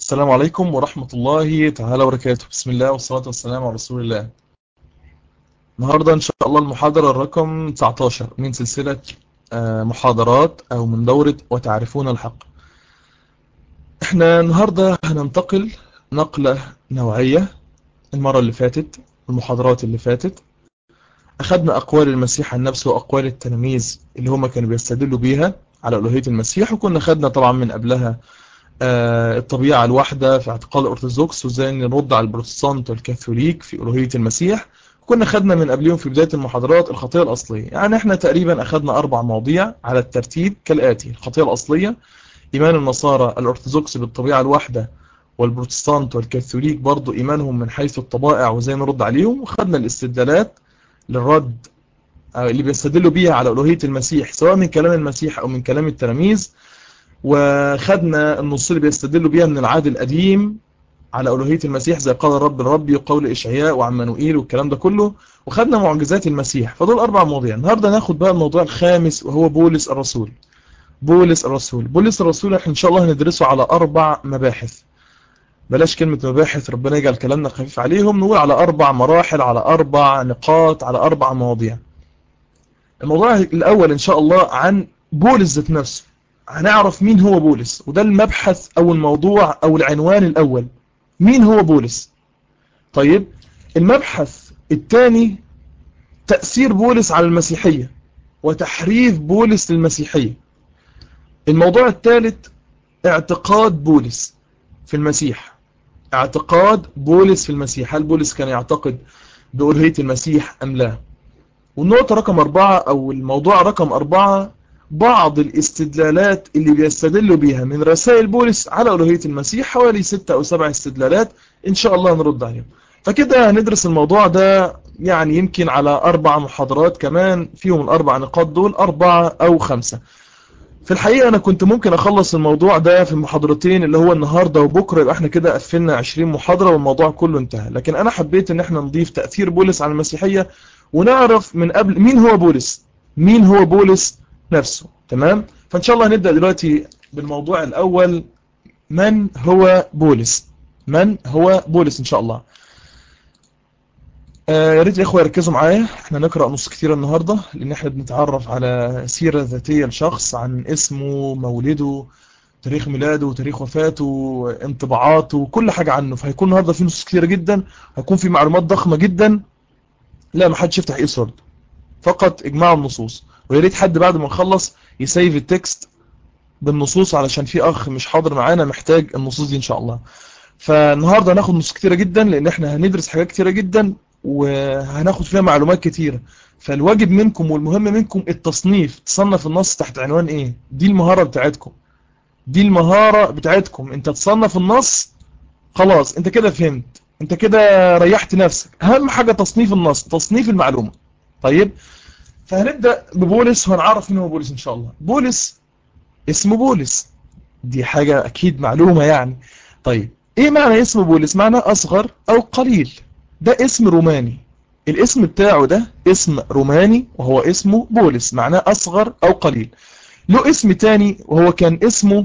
السلام عليكم ورحمة الله تعالى وبركاته. بسم الله والصلاة والسلام على رسول الله. النهاردة إن شاء الله المحاضرة الرقم 19 من سلسلة محاضرات أو من دورة وتعرفون الحق. احنا النهاردة هننتقل نقلة نوعية. المرة اللي فاتت المحاضرات اللي فاتت أخذنا أقوال المسيح عن نفسه وأقوال التلاميذ اللي هم كانوا بيستدلوا بيها على ألوهية المسيح، وكنا أخذنا طبعا من قبلها الطبيعة الواحدة في اعتقاد الأرثوذكس، وازاي نرد على البروتستانت والكاثوليك في ألوهية المسيح. كنا خدنا من قبلهم في بداية المحاضرات الخطية الأصلية. يعني احنا تقريبا أخذنا 4 مواضيع على الترتيب كالآتي: الخطية الأصلية، إيمان النصارى الأرثوذكس بالطبيعة الواحدة، والبروتستانت والكاثوليك برضو إيمانهم من حيث الطبائع وازاي نرد عليهم. وخدنا الاستدلالات للرد اللي بيستدلوا بيها على ألوهية المسيح سواء من كلام المسيح أو من كلام التلاميذ. وخدنا النصوص اللي بيستدلوا بيها من العهد القديم على ألوهية المسيح زي قال الرب الرب وقول إشعياء وعمانوئيل والكلام ده كله. وخدنا معجزات المسيح. فدول 4 مواضيع. النهارده ناخد بقى الموضوع الخامس وهو بولس الرسول. بولس الرسول احنا إن شاء الله هندرسه على 4 مباحث. بلاش كلمة مباحث، ربنا يجعل كلامنا خفيف عليهم. نقول على 4 مراحل، على 4 نقاط، على 4 مواضيع. الموضوع الأول إن شاء الله عن بولس ذات نفسه. هنعرف مين هو بولس، وده المبحث أو الموضوع أو العنوان الأول. مين هو بولس؟ طيب، المبحث الثاني تأثير بولس على المسيحية وتحريف بولس للمسيحية. الموضوع الثالث اعتقاد بولس في المسيح. اعتقاد بولس في المسيح، هل بولس كان يعتقد بألوهية المسيح أم لا؟ والنقطة رقم 4 أو الموضوع رقم 4 بعض الاستدلالات اللي بيستدلوا بيها من رسائل بولس على ألوهية المسيح، حوالي 6 أو 7 استدلالات إن شاء الله نرد عليهم. فكده هندرس الموضوع ده يعني يمكن على 4 محاضرات كمان فيهم ال4 نقاط دول 4 أو 5. في الحقيقة أنا كنت ممكن أخلص الموضوع ده في محاضرتين اللي هو النهاردة وبكرة، يبقى احنا كده قفلنا 20 محاضرة والموضوع كله انتهى. لكن أنا حبيت إن احنا نضيف تأثير بولس على المسيحية ونعرف من قبل مين هو بولس، مين هو بولس نفسه. تمام؟ فإن شاء الله هنبدأ دلوقتي بالموضوع الأول. من هو بولس؟ من هو بولس إن شاء الله؟ يا ريت الإخوة يركزوا معايا. احنا نقرأ نص كتير النهاردة لأن احنا بنتعرف على سيرة ذاتية لشخص، عن اسمه، مولده، تاريخ ميلاده، تاريخ وفاته، انطباعاته، كل حاجة عنه. فهيكون النهاردة في نصوص كتيرة جدا، هيكون في معلومات ضخمة جدا. لا، ما حدش يفتح ايسورد، فقط اجماع النصوص. ويا ريت حد بعد ما نخلص يسيف التكست بالنصوص علشان في اخ مش حاضر معانا محتاج النصوص دي ان شاء الله. فالنهارده هناخد نصوص كتيره جدا لان احنا هندرس حاجات كتيره جدا وهناخد فيها معلومات كتيره. فالواجب منكم والمهم منكم التصنيف، تصنف النص تحت عنوان ايه. دي المهاره بتاعتكم، دي المهاره بتاعتكم. انت تصنف النص، خلاص انت كده فهمت، انت كده ريحت نفسك. اهم حاجه تصنيف النص، تصنيف المعلومه. طيب، فهنبدأ ببولس وهنعرف مين هو بولس إن شاء الله. بولس اسمه بولس، دي حاجة أكيد معلومة يعني. طيب، إيه معنى اسم بولس؟ معنى أصغر أو قليل. ده اسم روماني، الاسم بتاعه ده اسم روماني وهو اسمه بولس، معناه أصغر أو قليل. له اسم تاني وهو كان اسمه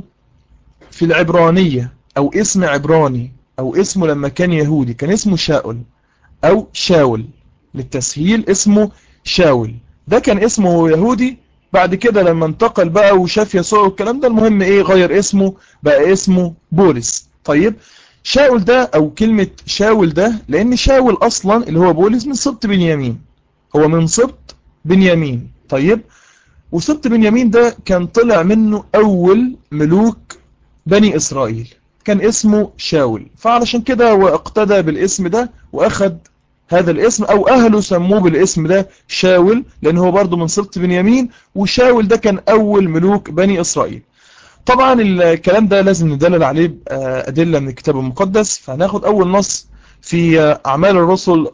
في العبرانية أو اسم عبراني، أو اسمه لما كان يهودي كان اسمه شاول أو شاول. للتسهيل اسمه شاول، ده كان اسمه يهودي. بعد كده لما انتقل بقى وشاف يسوع والكلام ده، المهم ايه، غير اسمه بقى اسمه بولس. طيب، شاول ده او كلمة شاول ده لان شاول اصلا اللي هو بولس من سبط بنيامين، هو من سبط بنيامين. طيب، وسبط بنيامين ده كان طلع منه اول ملوك بني اسرائيل، كان اسمه شاول. فعلشان كده واقتدى بالاسم ده واخد هذا الاسم، او اهله سموه بالاسم ده شاول لان هو برضه من سبط بنيامين. وشاول ده كان اول ملوك بني اسرائيل. طبعا الكلام ده لازم ندلل عليه ادله من الكتاب المقدس. فهناخد اول نص في اعمال الرسل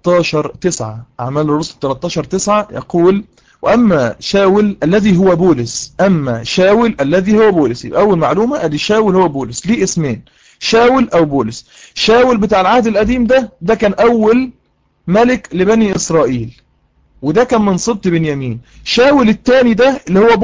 13:9. اعمال الرسل 13:9 يقول: واما شاول الذي هو بولس. اما شاول الذي هو بولس، يبقى اول معلومه ادي شاول هو بولس، ليه اسمين، شاول او بولس. شاول بتاع العهد القديم ده كان اول ملك لبني إسرائيل، وده كان من سبط بنيامين. شاول الثاني ده اللي هو بولس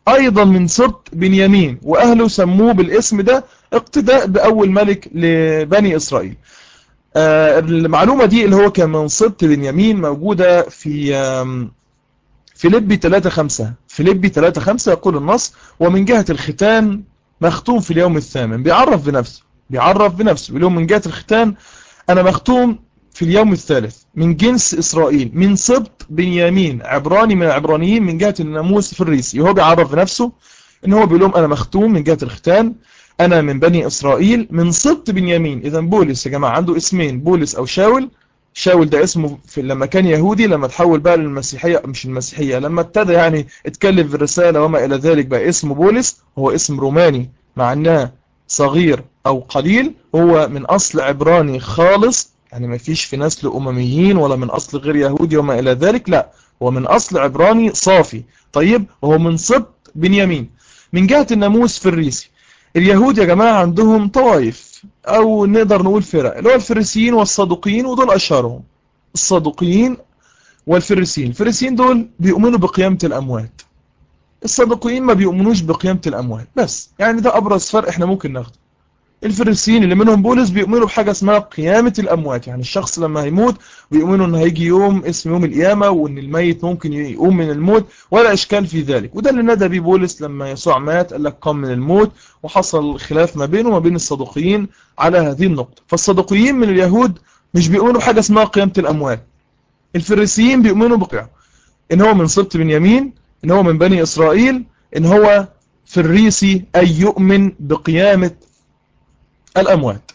أيضا من سبط بنيامين، وأهله سموه بالاسم ده اقتداء بأول ملك لبني إسرائيل. المعلومة دي اللي هو كان من سبط بنيامين موجودة في فيليبي 3:5. فيليبي 3:5 يقول النص: ومن جهة الختان مختوم في اليوم الثامن. بيعرف بنفسه بيقول من جهة الختان أنا مختوم في اليوم الثالث من جنس إسرائيل من سبط بنيامين، عبراني من العبرانيين من جهة الناموس في الريسي. وهو بيعرف بنفسه إن هو بيقول لهم أنا مختوم من جهة الختان، أنا من بني إسرائيل من سبط بنيامين. إذا بولس يا جماعة عنده اسمين، بولس أو شاول. شاول ده اسمه لما كان يهودي، لما تحول بقى للمسيحية، مش المسيحية، لما ابتدى يعني اتكلم في الرسالة وما إلى ذلك بقى اسمه بولس. هو اسم روماني معناه صغير أو قليل، هو من أصل عبراني خالص، يعني ما فيش في نسل أمميين ولا من أصل غير يهودي وما إلى ذلك، لا هو من أصل عبراني صافي. طيب وهو من سبط بنيامين من جهة الناموس في الريسي. اليهود يا جماعة عندهم طوائف أو نقدر نقول فرق، اللي هو الفريسيين والصدوقيين، ودول أشهرهم الصدوقيين والفريسيين. الفريسيين دول بيؤمنوا بقيامة الأموات، الصدوقيين ما بيؤمنوش بقيامة الأموات. بس يعني ده أبرز فرق احنا ممكن ناخده. الفريسيين اللي منهم بولس بيؤمنوا بحاجة اسمها قيامة الأموات، يعني الشخص لما هيموت بيؤمنوا ان هيجي يوم اسم يوم القيامة، وان الميت ممكن يقوم من الموت ولا إشكال في ذلك. وده اللي ندى بيه بولس لما يسوع مات، قال لك قام من الموت، وحصل خلاف ما بينه وما بين الصدوقيين على هذه النقطة. فالصدوقيين من اليهود مش بيؤمنوا بحاجة اسمها قيامة الأموات. الفريسيين بيؤمنوا بقيامة، ان هو من سبط بنيامين، ان هو من بني إسرائيل، ان هو فريسي، أي يؤمن بقيامة الأموات.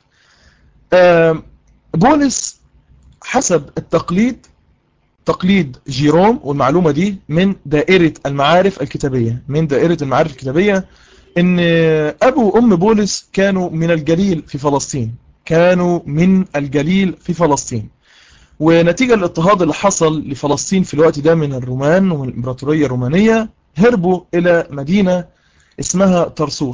بولس حسب التقليد، تقليد جيروم، والمعلومة دي من دائرة المعارف الكتابية، ان ابو وام بولس كانوا من الجليل في فلسطين، ونتيجة الاضطهاد اللي حصل لفلسطين في الوقت ده من الرومان والإمبراطورية الرومانية، هربوا إلى مدينة اسمها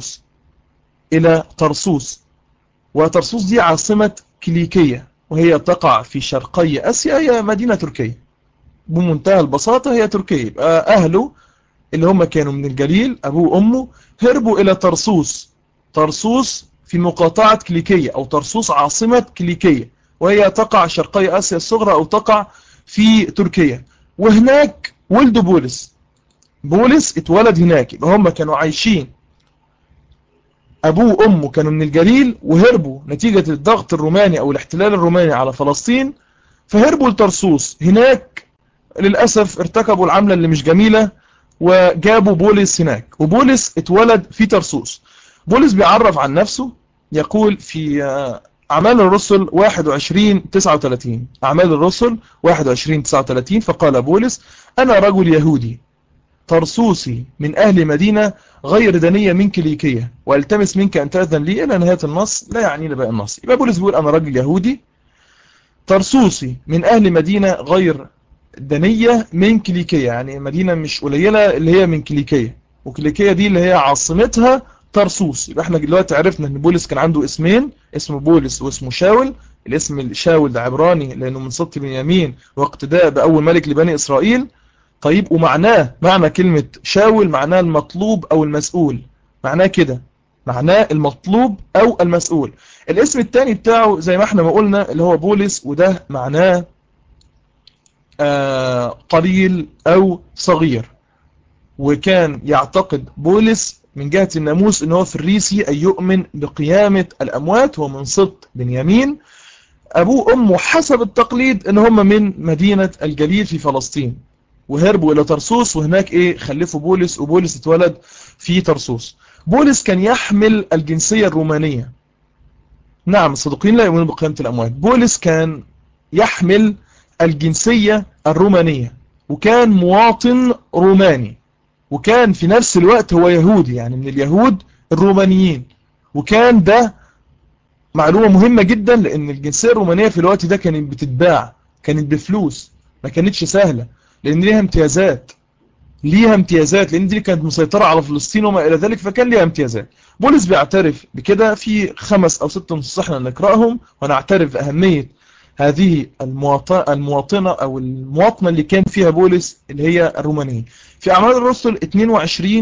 طرسوس. وطرسوس دي عاصمة كيليكية، وهي تقع في شرقي آسيا، هي مدينة تركية بمنتهى البساطة، هي تركية. يبقى أهله اللي هم كانوا من الجليل أبوه وأمه هربوا إلى طرسوس في مقاطعة كيليكية، أو طرسوس عاصمة كيليكية، وهي تقع شرقي آسيا الصغرى، أو تقع في تركيا. وهناك ولد بولس اتولد هناك. يبقى هم كانوا عايشين، أبوه وأمه كانوا من الجليل وهربوا نتيجة الضغط الروماني أو الاحتلال الروماني على فلسطين، فهربوا لطرسوس. هناك للأسف ارتكبوا العملة اللي مش جميلة، وجابوا بولس هناك، وبولس اتولد في طرسوس. بولس بيعرف عن نفسه، يقول في أعمال الرسل 21:39، أعمال الرسل 21:39، فقال بولس: أنا رجل يهودي طرسوسي من أهل مدينة غير دنية من كيليكية، والتمس منك أن تأذن لي إلى نهاية النص، لا يعنينا باقي النص. يبقى بولس بيقول أنا رجل يهودي طرسوسي من أهل مدينة غير دنية من كيليكية، يعني مدينة مش قليلة اللي هي من كيليكية، وكيليكية دي اللي هي عاصمتها طرسوس. يبقى احنا دلوقتي عرفنا ان بولس كان عنده اسمين، اسمه بولس واسمه شاول. الاسم شاول ده عبراني لأنه من سبط بنيامين واقتداء بأول ملك لبني إسرائيل. طيب معنى كلمة شاول معناه المطلوب أو المسؤول، معناه كده، معناه المطلوب أو المسؤول. الاسم الثاني بتاعه زي ما احنا ما قلنا اللي هو بولس، وده معناه قليل أو صغير. وكان يعتقد بولس من جهة الناموس ان هو فريسي، أي يؤمن بقيامة الأموات، هو من سبط بنيامين. أبوه وأمه حسب التقليد ان هم من مدينة الجليل في فلسطين، وهربوا إلى طرسوس، وهناك خلفوا بولس، وبولس اتولد في طرسوس. بولس كان يحمل الجنسية الرومانية. نعم، الصدوقيين لا يؤمنون بقيامة الأموات. بولس كان يحمل الجنسية الرومانية، وكان مواطن روماني، وكان في نفس الوقت هو يهودي، يعني من اليهود الرومانيين. وكان ده معلومة مهمة جدا، لأن الجنسية الرومانية في الوقت ده كانت بتتباع، كانت بفلوس، ما كانتش سهلة، لأن ليها امتيازات، لأن دي كانت مسيطرة على فلسطين وما إلى ذلك، فكان ليها امتيازات. بولس بيعترف بكده في 5 أو 6 نصوص احنا نقرأهم ونعترف بأهمية هذه المواطنة أو المواطنة اللي كان فيها بولس اللي هي الرومانية. في أعمال الرسل 22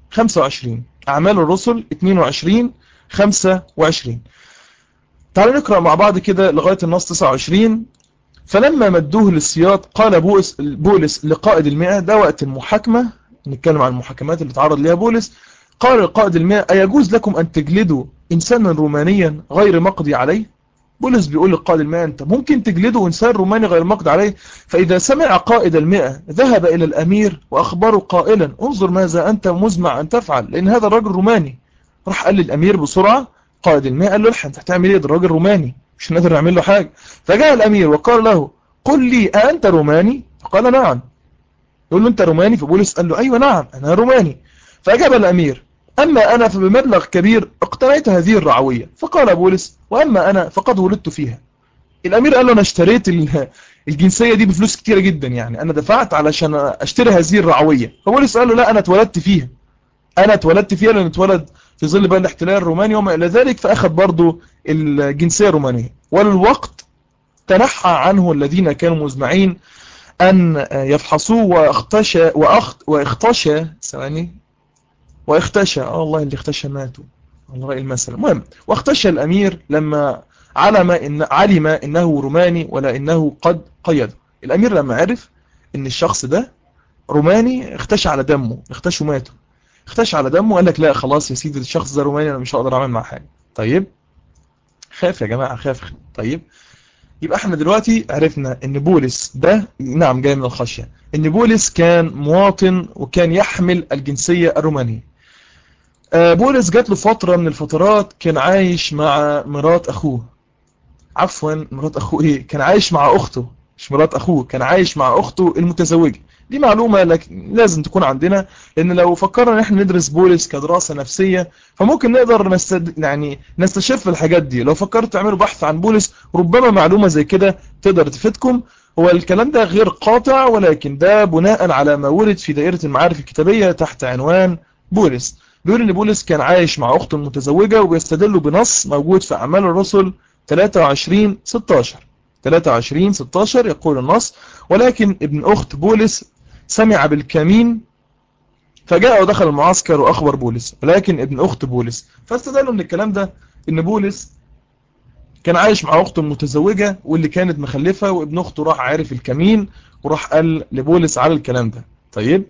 25. أعمال الرسل 22 25. تعالوا نقرأ مع بعض كده لغاية النص 29. فلما مدوه للسياط قال بولس لقائد المئة، ده وقت المحاكمة، نتكلم عن المحاكمات اللي تعرض لها بولس. قال لقائد المئة: أيجوز لكم أن تجلدوا إنسانا رومانيا غير مقضي عليه؟ بولس بيقول لقائد المئة: أنت ممكن تجلدوا إنسان روماني غير مقضي عليه؟ فإذا سمع قائد المئة ذهب إلى الأمير وأخبره قائلا: انظر ماذا أنت مزمع أن تفعل، لأن هذا الرجل روماني. راح قال للأمير بسرعة. قائد المئة قال له: الحق، أنت هتعمل إيه؟ ده الراجل روماني، مش نقدر نعمل له حاجة. فجاء الأمير وقال له: قل لي أنت روماني؟ فقال: نعم. يقول له: أنت روماني؟ فبولس قال له: أيوة نعم أنا روماني. فأجاب الأمير: أما أنا فبمبلغ كبير اقتنيت هذه الرعوية. فقال بولس: وأما أنا فقد ولدت فيها. الأمير قال له: أنا اشتريت الجنسية دي بفلوس كتيرة جدا، يعني أنا دفعت علشان أشتري هذه الرعوية. فبولس قال له: لا، أنا اتولدت فيها، أنا اتولدت فيها، لأن اتولد في ظل بقى الاحتلال الروماني وما إلى ذلك، فأخذ برضو الجنسية الرومانية. وللوقت تنحى عنه الذين كانوا مزمعين أن يفحصوه واختشى ثواني واختشى الله اللي اختشى ماتوا، الله رأي المثل. المهم، واختشى الأمير لما علم إنه روماني ولا إنه قد قيده. الأمير لما عرف إن الشخص ده روماني اختشى على دمه، اختشوا ماتوا، اختشى على دمه، قال لك: لا خلاص يا سيدي، الشخص ده روماني، أنا مش هقدر أعمل معه حاجة. طيب، خاف يا جماعة، خاف. طيب، يبقى احنا دلوقتي عرفنا ان بولس ده نعم جاي من الخشية، ان بولس كان مواطن وكان يحمل الجنسية الرومانية. بولس جات له فترة من الفترات كان عايش مع مرات اخوه، عفوا مرات اخوه ايه، كان عايش مع اخته، مش مرات اخوه، كان عايش مع اخته المتزوجة. دي معلومة لازم تكون عندنا، لان لو فكرنا ان احنا ندرس بولس كدراسة نفسية فممكن نقدر يعني نستشف الحاجات دي. لو فكرت تعملوا بحث عن بولس ربما معلومة زي كده تقدر تفيدكم. هو الكلام ده غير قاطع، ولكن ده بناء على ما ورد في دائرة المعارف الكتابية تحت عنوان بولس. بيقول ان بولس كان عايش مع اخته المتزوجة، وبيستدلوا بنص موجود في اعمال الرسل 23:16. 23:16 يقول النص: ولكن ابن أخت بولس سمع بالكمين فجاء ودخل المعسكر وأخبر بولس، ولكن ابن أخت بولس. فاستدلوا من الكلام ده إن بولس كان عايش مع أخته المتزوجة واللي كانت مخلفة، وابن أخته راح عارف الكمين وراح قال لبولس على الكلام ده. طيب،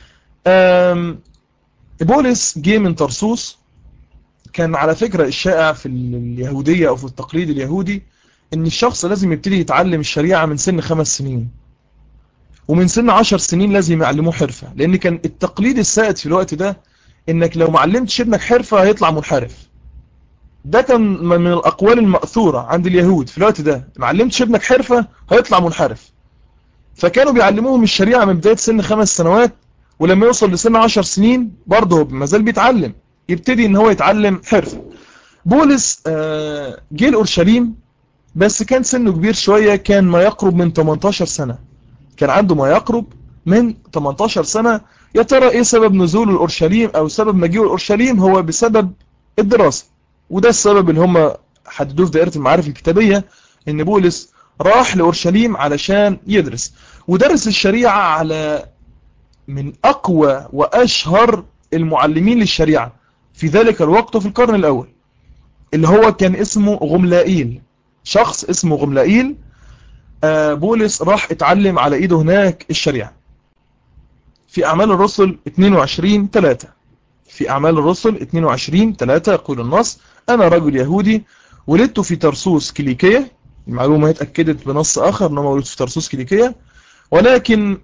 بولس جه من طرسوس. كان على فكرة الشائع في اليهودية أو في التقليد اليهودي ان الشخص لازم يبتدي يتعلم الشريعة من سن 5 سنين، ومن سن 10 سنين لازم يعلموه حرفة، لان كان التقليد السائد في الوقت ده انك لو معلمتش ابنك حرفة هيطلع منحرف. ده كان من الاقوال المأثورة عند اليهود في الوقت ده، معلمتش ابنك حرفة هيطلع منحرف. فكانوا بيعلموهم الشريعة من بداية سن 5 سنوات، ولما يوصل لسن 10 سنين برضه مازال بيتعلم، يبتدي ان هو يتعلم حرفة. بولس جه لأورشليم، بس كان سنه كبير شوية، كان ما يقرب من 18 سنة، كان عنده ما يقرب من 18 سنة. يا ترى ايه سبب نزول الأورشليم او سبب مجيء الأورشليم؟ هو بسبب الدراسة، وده السبب اللي هم حددوه في دائرة المعارف الكتابية، ان بولس راح لأورشليم علشان يدرس، ودرس الشريعة على من اقوى واشهر المعلمين للشريعة في ذلك الوقت في القرن الاول، اللي هو كان اسمه غملائيل، شخص اسمه غملائيل. بولس راح اتعلم على ايده هناك الشريعة. في اعمال الرسل 22:3، في اعمال الرسل 22:3 يقول النص: انا رجل يهودي ولدت في ترسوس كيليكية. المعلومة اتأكدت بنص اخر انه ولدت في ترسوس كيليكية، ولكن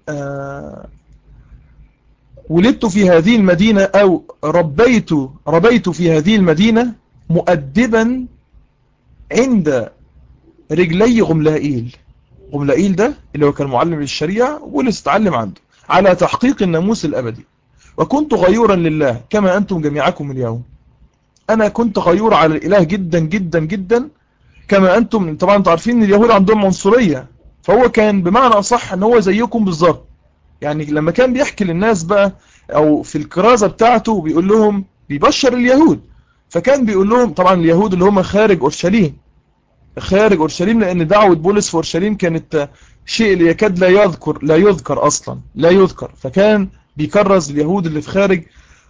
ولدت في هذه المدينة او ربيت في هذه المدينة مؤدبا عند رجلي غملائيل. غملائيل ده اللي هو كان معلم للشريعة، بولس اتعلم عنده على تحقيق الناموس الأبدي. وكنت غيورا لله كما أنتم جميعكم اليوم. أنا كنت غيور على الإله جدا جدا جدا كما أنتم. طبعا انتم عارفين ان اليهود عندهم عنصرية، فهو كان بمعنى أصح ان هو زيكم بالظبط. يعني لما كان بيحكي للناس بقى أو في الكرازة بتاعته بيقول لهم، بيبشر اليهود، فكان بيقول لهم طبعا اليهود اللي هم خارج أورشليم، خارج أورشليم، لأن دعوة بولس في أورشليم كانت شيء اللي يكاد لا يذكر أصلا، لا يذكر. فكان بيكرز اليهود اللي في خارج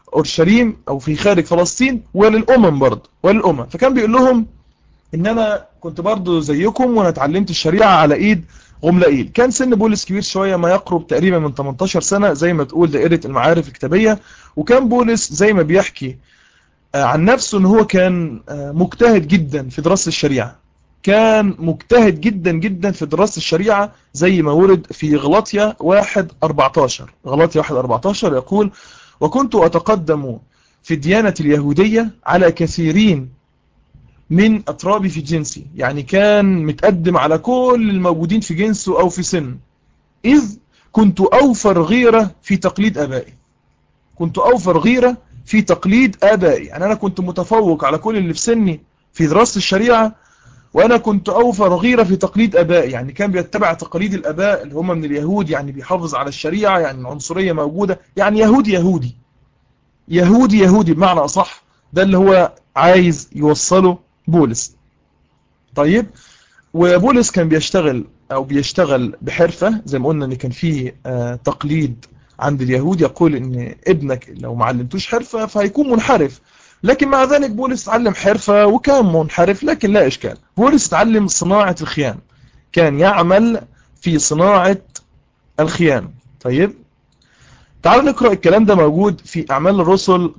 أورشليم أو في خارج فلسطين وللأمم برضه وللأمم. فكان بيقول لهم إن أنا كنت برضه زيكم وأنا اتعلمت الشريعة على إيد غملائيل. كان سن بولس كبير شوية، ما يقرب تقريبا من 18 سنة زي ما تقول دائرة المعارف الكتابية. وكان بولس زي ما بيحكي عن نفسه ان هو كان مجتهد جدا في دراسة الشريعة، كان مجتهد جدا جدا في دراسة الشريعة زي ما ورد في غلاطيا 1:14. غلاطيا 1:14 يقول: وكنت أتقدم في الديانة اليهودية على كثيرين من أترابي في جنسي. يعني كان متقدم على كل الموجودين في جنسه أو في سن، إذ كنت أوفر غيرة في تقليد آبائي. كنت أوفر غيرة في تقليد آبائي، يعني أنا كنت متفوق على كل اللي في سني في دراسة الشريعة، وأنا كنت أوفر غيرة في تقليد آبائي. يعني كان بيتبع تقاليد الآباء اللي هم من اليهود، يعني بيحافظ على الشريعة، يعني العنصرية موجودة، يعني يهودي يهودي يهودي يهودي بمعنى أصح. ده اللي هو عايز يوصله بولس. طيب، وبولس كان بيشتغل بحرفة زي ما قلنا ان كان فيه تقليد عند اليهود يقول ان ابنك لو ما علمتوش حرفة فهيكون منحرف. لكن مع ذلك بولس تعلم حرفة وكان منحرف، لكن لا إشكال. بولس تعلم صناعة الخيام، كان يعمل في صناعة الخيام. طيب، تعالوا نقرأ الكلام ده موجود في أعمال الرسل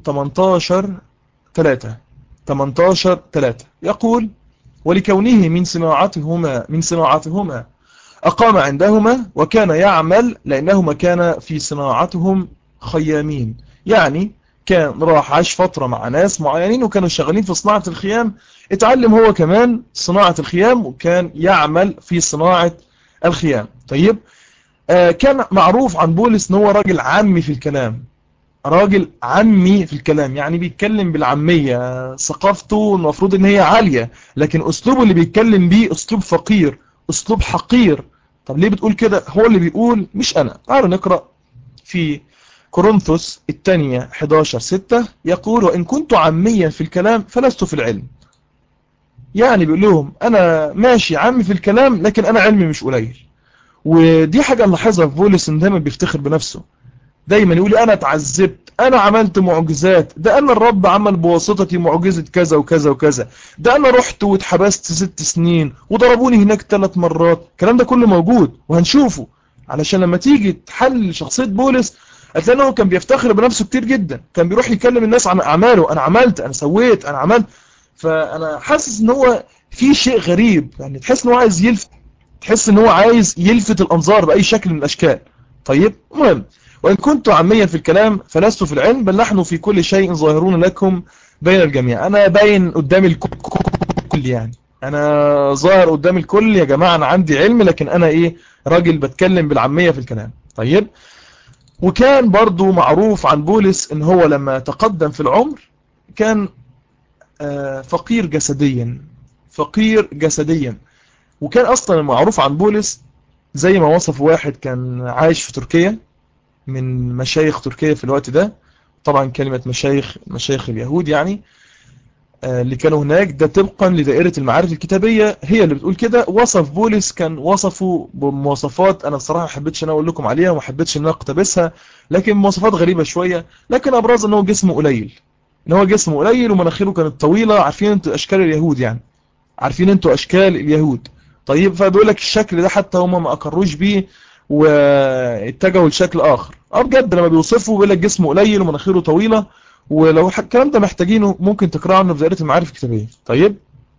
18:3. 18:3 يقول: ولكونه من صناعتهما أقام عندهما وكان يعمل، لأنهما كان في صناعتهم خيامين. يعني كان راح عاش فترة مع ناس معينين وكانوا شغالين في صناعة الخيام، اتعلم هو كمان صناعة الخيام وكان يعمل في صناعة الخيام. طيب، كان معروف عن بولس ان هو راجل عامي في الكلام، راجل عمي في الكلام، يعني بيتكلم بالعامية. ثقافته المفروض ان هي عالية، لكن اسلوبه اللي بيتكلم بيه اسلوب فقير، اسلوب حقير. طب ليه بتقول كده؟ هو اللي بيقول مش انا. تعالوا نقرأ في كورنثوس الثانية 11:6 يقول: وإن كنت عاميا في الكلام فلست في العلم. يعني بيقول لهم أنا ماشي عامي في الكلام لكن أنا علمي مش قليل. ودي حاجة نلاحظها في بولس، إن دايما بيفتخر بنفسه، دايما يقول انا اتعذبت، انا عملت معجزات، ده انا الرب عمل بواسطتي معجزة كذا وكذا وكذا، ده انا رحت واتحبست 6 سنين وضربوني هناك 3 مرات. الكلام ده كله موجود وهنشوفه، علشان لما تيجي تحلل شخصية بولس هتلاقي انه كان بيفتخر بنفسه كتير جدا. كان بيروح يكلم الناس عن اعماله، انا عملت، انا سويت، انا عملت. فانا حاسس ان هو في شيء غريب، يعني تحس ان هو عايز يلفت، تحس ان هو عايز يلفت الانظار باي شكل من الاشكال. طيب، المهم: وإن كنت عاميا في الكلام فلست في العلم، بل نحن في كل شيء ظاهرون لكم بين الجميع. أنا باين قدام الكل، يعني أنا ظاهر قدام الكل يا جماعة، أنا عندي علم، لكن أنا إيه؟ راجل بتكلم بالعامية في الكلام. طيب، وكان برضو معروف عن بولس إن هو لما تقدم في العمر كان فقير جسديا، فقير جسديا. وكان أصلا معروف عن بولس زي ما وصف واحد كان عايش في تركيا من مشايخ تركيا في الوقت ده. طبعا كلمة مشايخ اليهود يعني اللي كانوا هناك، ده طبقا لدائرة المعارف الكتابية هي اللي بتقول كده. وصف بولس كان وصفه بمواصفات أنا بصراحة ما حبيتش أنا أقول لكم عليها وما حبيتش أن أنا أقتبسها، لكن مواصفات غريبة شوية. لكن أبرز أنه جسمه قليل، ان هو جسمه قليل ومناخيره كانت طويلة. عارفين انتوا أشكال اليهود، يعني عارفين انتوا أشكال اليهود. طيب، فبيقول لك الشكل ده حتى هم ما أقروش بيه واتجهوا لشكل آخر. بجد لما بيوصفوا بيقول لك جسمه قليل ومناخيره طويلة. ولو الكلام ده محتاجينه ممكن تقرأوا عنه في دائرة المعارف الكتابية. طيب،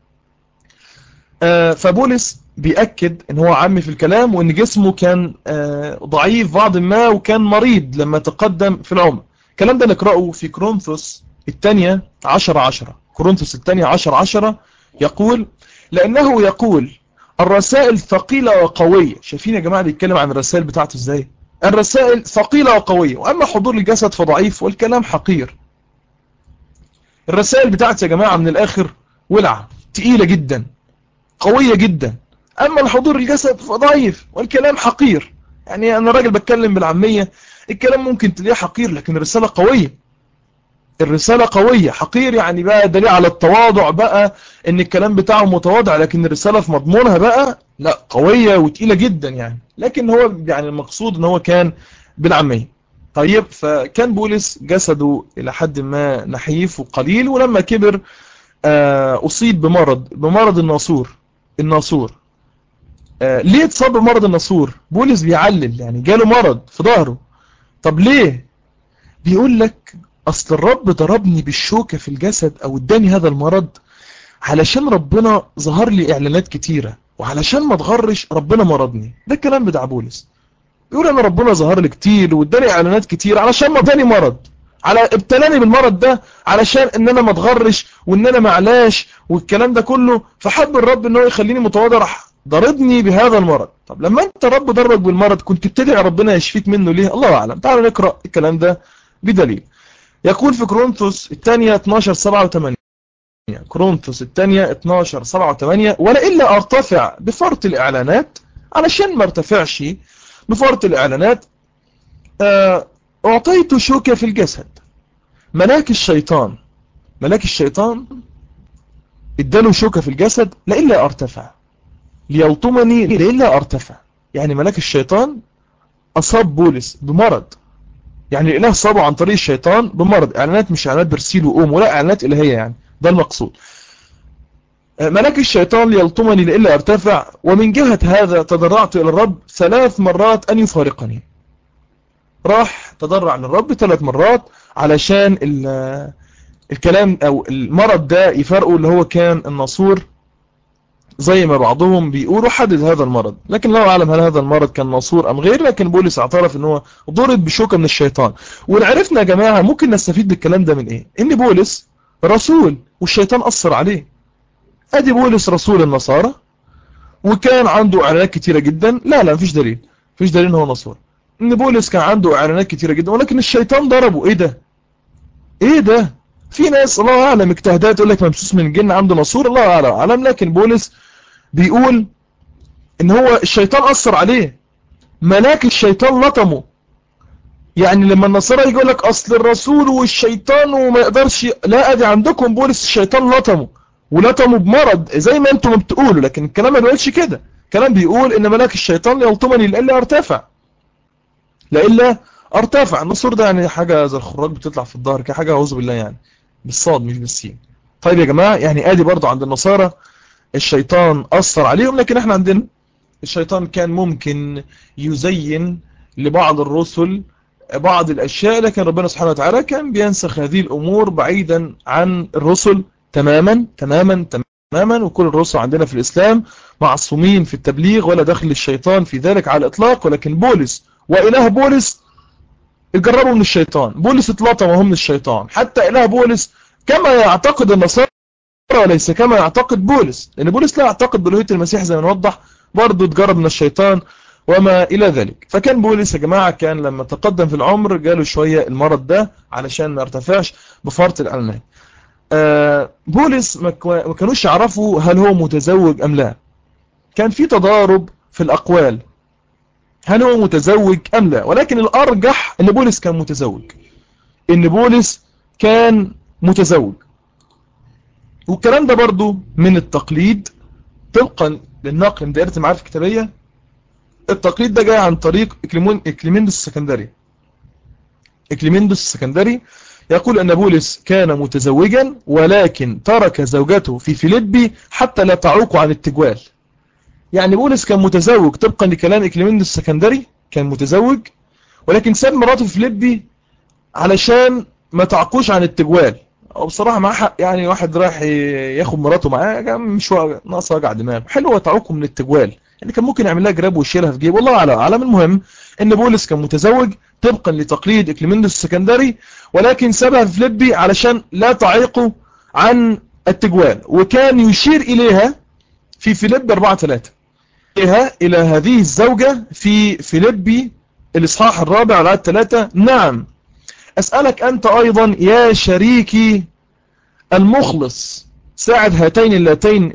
فبولس بيأكد ان هو عامي في الكلام وان جسمه كان ضعيف بعض ما وكان مريض لما تقدم في العمر. الكلام ده نقرأه في كورنثوس الثانية 10:10. كورنثوس الثانية 10:10 يقول: لأنه يقول الرسائل ثقيلة وقوية. شايفين يا جماعة بيتكلم عن الرسائل بتاعته ازاي؟ الرسائل ثقيلة وقوية، وأما حضور الجسد فضعيف والكلام حقير. الرسائل بتاعتي يا جماعة من الآخر ولعة تقيلة جدا، قوية جدا. أما الحضور الجسد فضعيف والكلام حقير. يعني أنا راجل بتكلم بالعامية، الكلام ممكن تلاقيه حقير لكن الرسالة قوية. الرسالة قوية. حقير يعني بقى دليل على التواضع بقى، ان الكلام بتاعه متواضع، لكن الرسالة في مضمونها بقى لا، قوية وتقيلة جدا يعني. لكن هو يعني المقصود ان هو كان بالعامية. طيب، فكان بولس جسده إلى حد ما نحيف وقليل، ولما كبر أصيب بمرض الناصور. ليه اتصاب بمرض الناصور؟ بولس بيعلل يعني جاله مرض في ظهره. طب ليه؟ بيقول لك أصل الرب ضربني بالشوكة في الجسد أو اداني هذا المرض علشان ربنا ظهر لي إعلانات كتيرة، وعلشان ما اتغرش ربنا مرضني. ده الكلام بتاع بولس. يقول أنا ربنا ظهر لي كتير واداني إعلانات كتير علشان ما اداني مرض، ابتلاني بالمرض ده علشان ان انا ما اتغرش وان انا معلاش والكلام ده كله، فحب الرب ان هو يخليني متواضع، راح ضربني بهذا المرض. طب لما انت رب ضربك بالمرض كنت بتدعي ربنا يشفيك منه ليه؟ الله اعلم. تعالوا نقرأ الكلام ده بدليل. يقول في كورنثوس الثانية 12:7-8. كورنثوس الثانية 12:7-8: ولئلا ارتفع بفرط الاعلانات، علشان ما ارتفعش بفرط الاعلانات اعطيت شوكة في الجسد. ملاك الشيطان اداله شوكة في الجسد لإلا ارتفع ليلطمني لإلا ارتفع. يعني ملاك الشيطان أصاب بولس بمرض، يعني الإله صابه عن طريق الشيطان بمرض. إعلانات مش إعلانات برسيل وقوم، ولا إعلانات إلهية، يعني ده المقصود. ملاك الشيطان ليلطمني لإلا ارتفع، ومن جهة هذا تضرعت إلى الرب 3 مرات أن يفارقني. راح تضرع للرب 3 مرات علشان الكلام او المرض ده يفرقوا، اللي هو كان الناصور زي ما بعضهم بيقولوا حدد هذا المرض، لكن لا اعلم هل هذا المرض كان ناصور ام غير. لكن بولس اعترف ان هو ضرب بشوكة من الشيطان. وعرفنا يا جماعة ممكن نستفيد بالكلام ده من ايه؟ ان بولس رسول والشيطان اثر عليه. ادي بولس رسول النصارى وكان عنده اعلانات كتيرة جدا. لا مفيش دليل ان هو نصور. ان بولس كان عنده اعلانات كتيرة جدا ولكن الشيطان ضربه. ايه ده؟ في ناس الله اعلم اجتهادات يقول لك ممسوس من الجن عنده نصور، الله اعلم. لكن بولس بيقول ان هو الشيطان اثر عليه، ملاك الشيطان لطمه. يعني لما النصارى يقول لك اصل الرسول والشيطان وما يقدرش، لا، ادي عندكم بولس الشيطان ولطمه بمرض زي ما انتم بتقولوا، لكن الكلام ما بيقولش كده. الكلام بيقول ان ملاك الشيطان يلطمني لإلا ارتفع. النصور ده يعني حاجة زي الخراج بتطلع في الظهر كده، حاجة اعوذ بالله، يعني بالصاد مش بالسين. طيب يا جماعة، يعني ادي برضو عند النصارى الشيطان اثر عليهم، لكن احنا عندنا الشيطان كان ممكن يزين لبعض الرسل بعض الاشياء، لكن ربنا سبحانه وتعالى كان بينسخ هذه الامور بعيدا عن الرسل تماما تماما تماما. وكل الرسل عندنا في الاسلام معصومين في التبليغ، ولا دخل الشيطان في ذلك على الاطلاق. ولكن بولس واله بولس اتجربوا من الشيطان، بولس اتلطم وهو من الشيطان. حتى اله بولس كما يعتقد النصارى وليس كما يعتقد بولس، لأن بولس لا يعتقد بألوهية المسيح زي ما نوضح، برضه اتجرب من الشيطان وما إلى ذلك. فكان بولس يا جماعة كان لما تقدم في العمر جاله شوية المرض ده علشان ما ارتفعش بفرط الإعلانات. بولس ما كانوش يعرفوا هل هو متزوج أم لا. كان في تضارب في الأقوال هل هو متزوج أم لا، ولكن الأرجح أن بولس كان متزوج. والكلام ده برضو من التقليد طبقا للنقل من دائرة المعارف الكتابية. التقليد ده جاي عن طريق إكليمندس السكندري يقول أن بولس كان متزوجا ولكن ترك زوجته في فيليبي حتى لا تعوق عن التجوال. يعني بولس كان متزوج طبقا لكلام إكليمندس السكندري، كان متزوج ولكن ساب مراته في فيليبي علشان ما تعقوش عن التجوال. او بصراحة مع حق، يعني واحد رايح ياخد مراته معاه مش ناقص وجع دماغ، حلوة تعوقه من التجوال، يعني كان ممكن يعمل لها جراب ويشيلها في جيبه، والله اعلم. المهم ان بولس كان متزوج طبقا لتقليد إكليمندس السكندري، ولكن سابها في فيليبي علشان لا تعيقه عن التجوال. وكان يشير اليها في فيليبي 4:3 الى هذه الزوجة في فيليبي الاصحاح 4 على 3: نعم أسألك أنت أيضا يا شريكي المخلص ساعد هاتين اللتين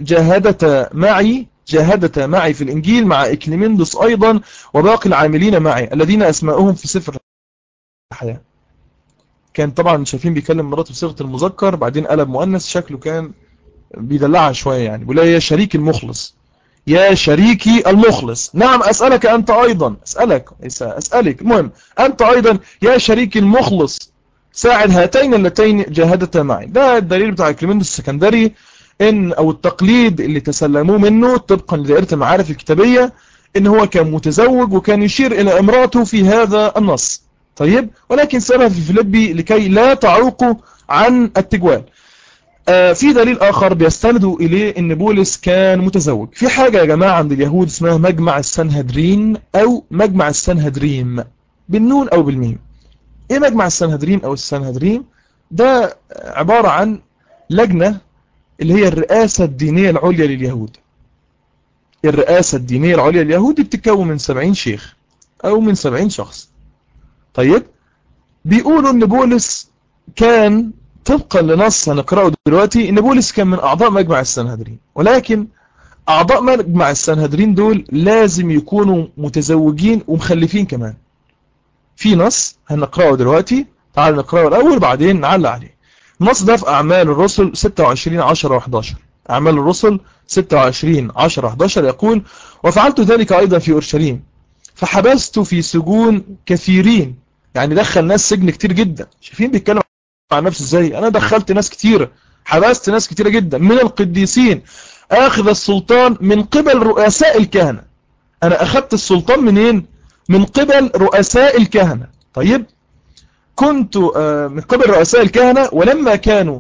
جاهدتا معي في الإنجيل مع إكليمندس أيضا وباقي العاملين معي الذين أسماؤهم في سفر الحياة. كان طبعا شايفين بيكلم مراته بصيغة المذكر بعدين قلب مؤنث، شكله كان بيدلعها شوية، يعني بيقول يا شريك المخلص، يا شريكي المخلص. نعم أسألك أنت أيضا، أسألك المهم أنت أيضا يا شريكي المخلص ساعد هاتين اللتين جاهدتا معي. ده الدليل بتاع كليمندس السكندري إن أو التقليد اللي تسلموه منه طبقا لدائرة المعارف الكتابية إن هو كان متزوج وكان يشير إلى امرأته في هذا النص. طيب، ولكن سألها في فيليبي لكي لا تعوقوا عن التجوال. في دليل آخر بيستندوا إليه إن بولس كان متزوج. في حاجة يا جماعة عند اليهود اسمها مجمع السنهدرين أو مجمع السنهدريم بالنون أو بالميم. إيه مجمع السنهدرين أو السنهدريم؟ ده عبارة عن لجنة اللي هي الرئاسة الدينية العليا لليهود. الرئاسة الدينية العليا لليهود بتتكون من 70 شيخ أو من 70 شخص. طيب، بيقولوا إن بولس كان طبقا لنص هنقرأه دلوقتي إن بولس كان من أعضاء مجمع السنهدرين، ولكن أعضاء مجمع السنهدرين دول لازم يكونوا متزوجين ومخلفين كمان. في نص هنقرأه دلوقتي، تعال نقرأه الأول بعدين نعلق عليه. النص ده في أعمال الرسل 26:10-11. أعمال الرسل 26:10-11 يقول: وفعلت ذلك أيضا في أورشليم فحبست في سجون كثيرين. يعني دخل ناس سجن كتير جدا. شايفين بيتكلم عن نفسه ازاي؟ انا دخلت ناس كتير، حبست ناس كتيرة جدا من القديسين، اخذ السلطان من قبل رؤساء الكهنة. انا اخذت السلطان منين؟ من قبل رؤساء الكهنة. طيب، كنت من قبل رؤساء الكهنة، ولما كانوا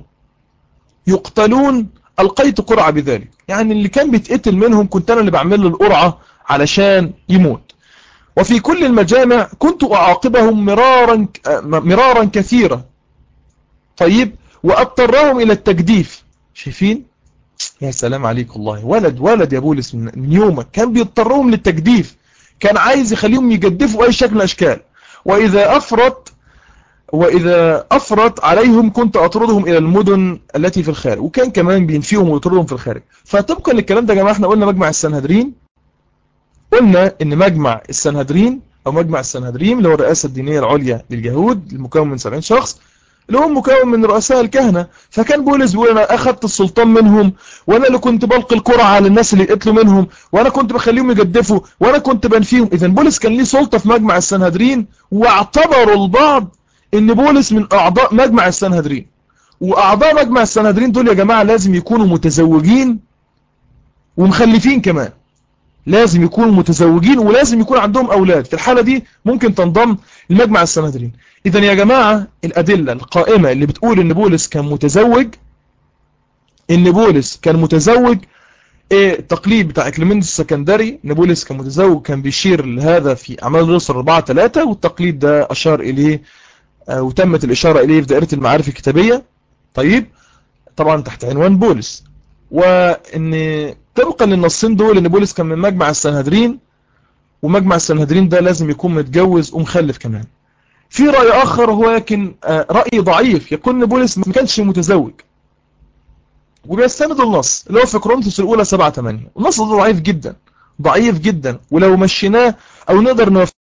يقتلون القيت قرعة بذلك. يعني اللي كان بيتقتل منهم كنت انا اللي بعمل له القرعة علشان يموت. وفي كل المجامع كنت أعاقبهم مرارا كثيرا. طيب، وأضطرهم إلى التجديف. شايفين؟ يا سلام عليك والله، ولد يا بولس من يومك كان بيضطرهم للتجديف. كان عايز يخليهم يجدفوا أي شكل من الأشكال. وإذا أفرط عليهم كنت أطردهم إلى المدن التي في الخارج. وكان كمان بينفيهم ويطردهم في الخارج. فطبقا للكلام ده يا جماعة احنا قلنا مجمع السنهدرين، قلنا ان مجمع السنهدرين او مجمع السنهدرين اللي هو الرئاسة الدينية العليا لليهود المكون من 70 شخص اللي هو مكون من رؤساء الكهنة. فكان بولس بيقول انا اخذت السلطان منهم، وانا اللي كنت بلقي القرعة على الناس اللي يقتلوا منهم، وانا كنت بخليهم يجدفوا، وانا كنت بنفيهم. اذا بولس كان ليه سلطة في مجمع السنهدرين، واعتبروا البعض ان بولس من اعضاء مجمع السنهدرين. واعضاء مجمع السنهدرين دول يا جماعة لازم يكونوا متزوجين ومخلفين كمان. لازم يكونوا متزوجين ولازم يكون عندهم أولاد. في الحالة دي ممكن تنضم المجمع السنهدرين. إذن يا جماعة الأدلة القائمة اللي بتقول إن بولس كان متزوج، التقليد بتاع كليمندس السكندري إن بولس كان متزوج كان بيشير لهذا في أعمال الرسل 4:3، والتقليد ده أشار إليه وتمت الإشارة إليه في دائرة المعارف الكتابية. طيب، طبعا تحت عنوان بولس. وإن طبقا للنصين دول ان بولس كان من مجمع السنهدرين، ومجمع السنهدرين ده لازم يكون متجوز ومخلف كمان. في رأي آخر هو لكن رأي ضعيف يقول ان بولس ما كانش متزوج، وبيستند النص اللي هو في كورنثوس الأولى 7:8. النص ده ضعيف جدا ضعيف جدا، ولو مشيناه او نقدر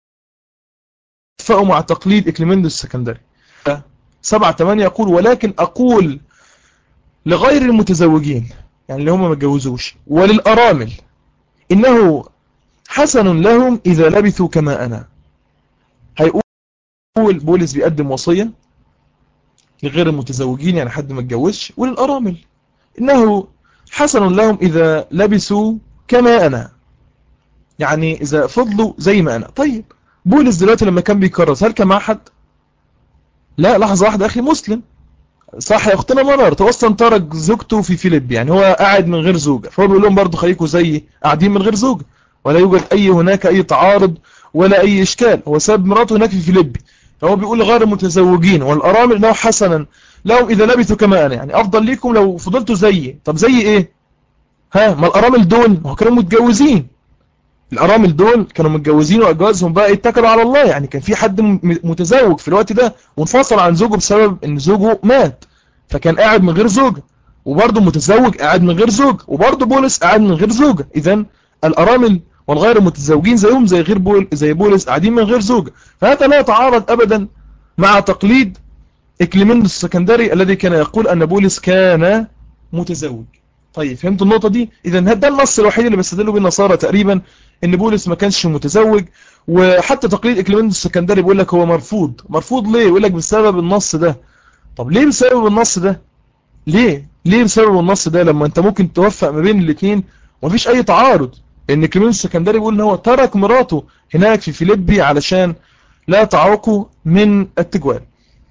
نوفقه مع تقليد إكليمندس السكندري 7:8 يقول: ولكن أقول لغير المتزوجين، يعني اللي هم ما اتجوزوش، وللأرامل إنه حسن لهم إذا لبثوا كما أنا. هيقول بولس بيقدم وصية لغير المتزوجين، يعني حد ما اتجوزش، وللأرامل إنه حسن لهم إذا لبثوا كما أنا، يعني إذا فضلوا زي ما أنا. طيب، بولس دلوقتي لما كان بيكرس هل كان مع حد؟ لا، لحظة واحدة أخي مسلم. صح يا أختنا منار، توصل ترك زوجته في فيليب، يعني هو قاعد من غير زوجة، فهو بيقول لهم برضو خليكوا زي قاعدين من غير زوجة، ولا يوجد هناك أي تعارض ولا أي إشكال. هو ساب مراته هناك في فيليبي، فهو بيقول غير المتزوجين والأرامل إنه حسنا لهم إذا لبثوا كما أنا، يعني أفضل ليكم لو فضلتوا زيي. طب زي إيه؟ ما الأرامل دول هو كانوا متجوزين. الأرامل دول كانوا متجوزين وأجوازهم بقى اتكلوا على الله. يعني كان في حد متزوج في الوقت ده وانفصل عن زوجه بسبب إن زوجه مات، فكان قاعد من غير زوجة، وبرضه متزوج قاعد من غير زوجة، وبرضه بولس قاعد من غير زوجة. إذن الأرامل والغير المتزوجين زيهم زي بولس قاعدين من غير زوجة. فهذا لا يتعارض أبدا مع تقليد إكليمندس السكندري الذي كان يقول أن بولس كان متزوج. طيب فهمتوا النقطة دي؟ إذا ده النص الوحيد اللي بيستدلوا بيه النصارى تقريبا إن بولس ما كانش متزوج. وحتى تقليد إكليمندس السكندري بيقول لك هو مرفوض ليه؟ يقول لك بسبب النص ده. طب ليه بسبب النص ده؟ ليه بسبب النص ده لما أنت ممكن توفق ما بين الاثنين ومفيش أي تعارض؟ إن إكليمندس السكندري بيقول إن هو ترك مراته هناك في فيليبي علشان لا تعوقوا من التجوال.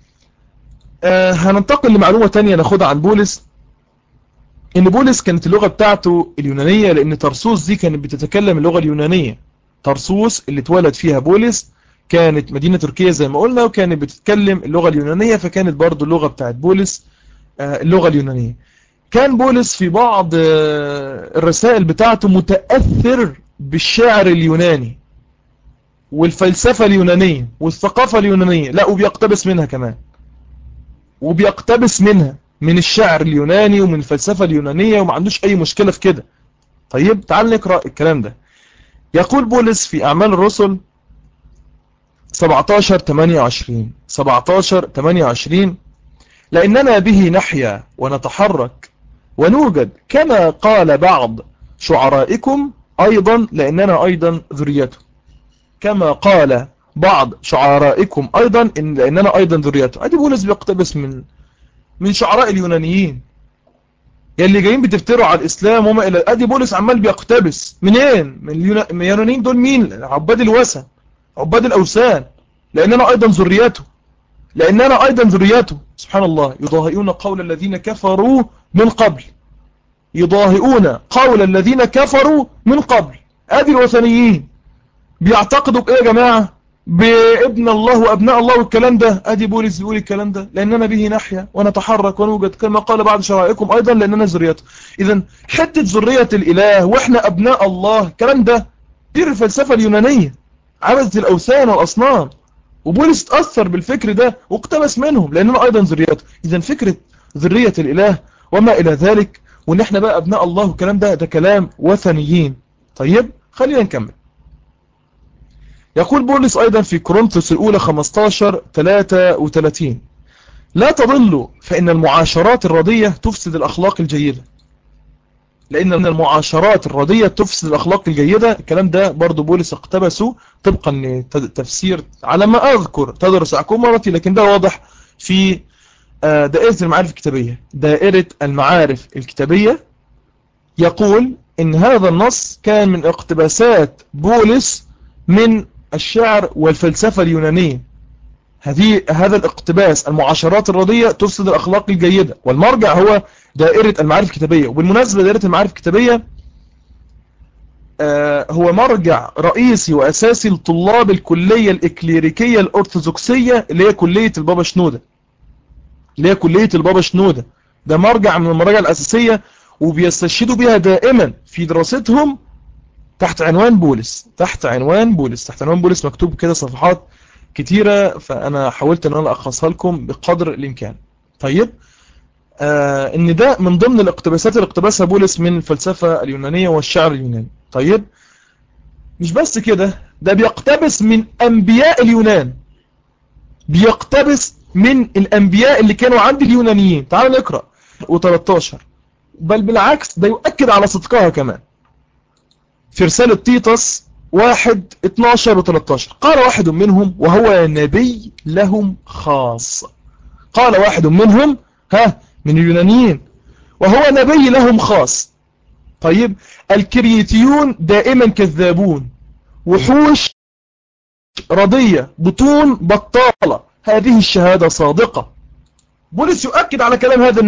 هننتقل لمعلومة تانية ناخدها عن بولس. ان بولس كانت اللغة بتاعته اليونانية، لان ترسوس دي كانت بتتكلم اللغة اليونانية. ترسوس اللي اتولد فيها بولس كانت مدينة تركية زي ما قلنا، وكانت بتتكلم اللغة اليونانية، فكانت برضو اللغة بتاعت بولس اللغة اليونانية. كان بولس في بعض الرسائل بتاعته متأثر بالشعر اليوناني والفلسفة اليونانية والثقافة اليونانية، لا وبيقتبس منها كمان، وبيقتبس منها من الشعر اليوناني ومن الفلسفة اليونانية، وما عندوش أي مشكلة في كده. طيب تعال نقرأ الكلام ده. يقول بولس في أعمال الرسل 17-28 لأننا به نحيا ونتحرك ونوجد كما قال بعض شعرائكم أيضا لأننا أيضا ذريته. كما قال بعض شعرائكم أيضا لأننا أيضا ذريته. أدي بولس بيقتبس من شعراء اليونانيين يلي جايين بتفتروا على الإسلام وما إلى. أدي بولس عمال بيقتبس منين؟ من اليونانيين دول مين؟ عباد الوثن، عباد الأوثان. لأننا أيضا ذريته سبحان الله. يضاهئون قول الذين كفروا من قبل، أدي الوثنيين بيعتقدوا بإيه يا جماعة؟ بابن الله وأبناء الله والكلام ده. أدي بولس بيقول الكلام ده، لأننا به نحيا ونتحرك ونوجد كما قال بعض شرائعكم أيضا لأننا ذريته. إذن حتة ذرية الإله وإحنا أبناء الله، الكلام ده دي الفلسفة اليونانية، عبدة الأوثان والأصنام. وبولس تأثر بالفكر ده واقتبس منهم لأننا أيضا ذريته. إذن فكرة ذرية الإله وما إلى ذلك وإن إحنا بقى أبناء الله والكلام ده كلام وثنيين. طيب خلينا نكمل. يقول بولس أيضا في كورنثوس الأولى 15-33 لا تضلوا فإن المعاشرات الردية تفسد الأخلاق الجيدة. لأن المعاشرات الردية تفسد الأخلاق الجيدة. الكلام ده برضو بولس اقتبسه طبقا لتفسير على ما أذكر تدرس أعكم مرتي، لكن ده واضح في دائرة المعارف الكتابية. يقول إن هذا النص كان من اقتباسات بولس من الشعر والفلسفة اليونانية. هذا الاقتباس المعاشرات الردية تفسد الأخلاق الجيدة، والمرجع هو دائرة المعارف الكتابية. وبالمناسبة دائرة المعارف الكتابية هو مرجع رئيسي وأساسي لطلاب الكلية الإكليريكية الأرثوذكسية اللي هي كلية البابا شنودة. ده مرجع من المراجع الأساسية وبيستشهدوا بها دائما في دراستهم تحت عنوان بولس مكتوب كده صفحات كتيرة، فأنا حاولت أن أنا ألخصها لكم بقدر الإمكان. طيب إن ده من ضمن الاقتباسات اللي اقتبسها بولس من الفلسفة اليونانية والشعر اليوناني. طيب مش بس كده، ده بيقتبس من أنبياء اليونان، بيقتبس من الأنبياء اللي كانوا عند اليونانيين. تعالوا نقرأ و13 بل بالعكس ده يؤكد على صدقها كمان. في رسالة تيتس 1:12-13 قال واحد منهم وهو نبي لهم خاص. قال واحد منهم من اليونانيين وهو نبي لهم خاص. طيب الكريتيون دائما كذابون، وحوش رضية، بطون بطالة، هذه الشهادة صادقة. بولس يؤكد على كلام هذا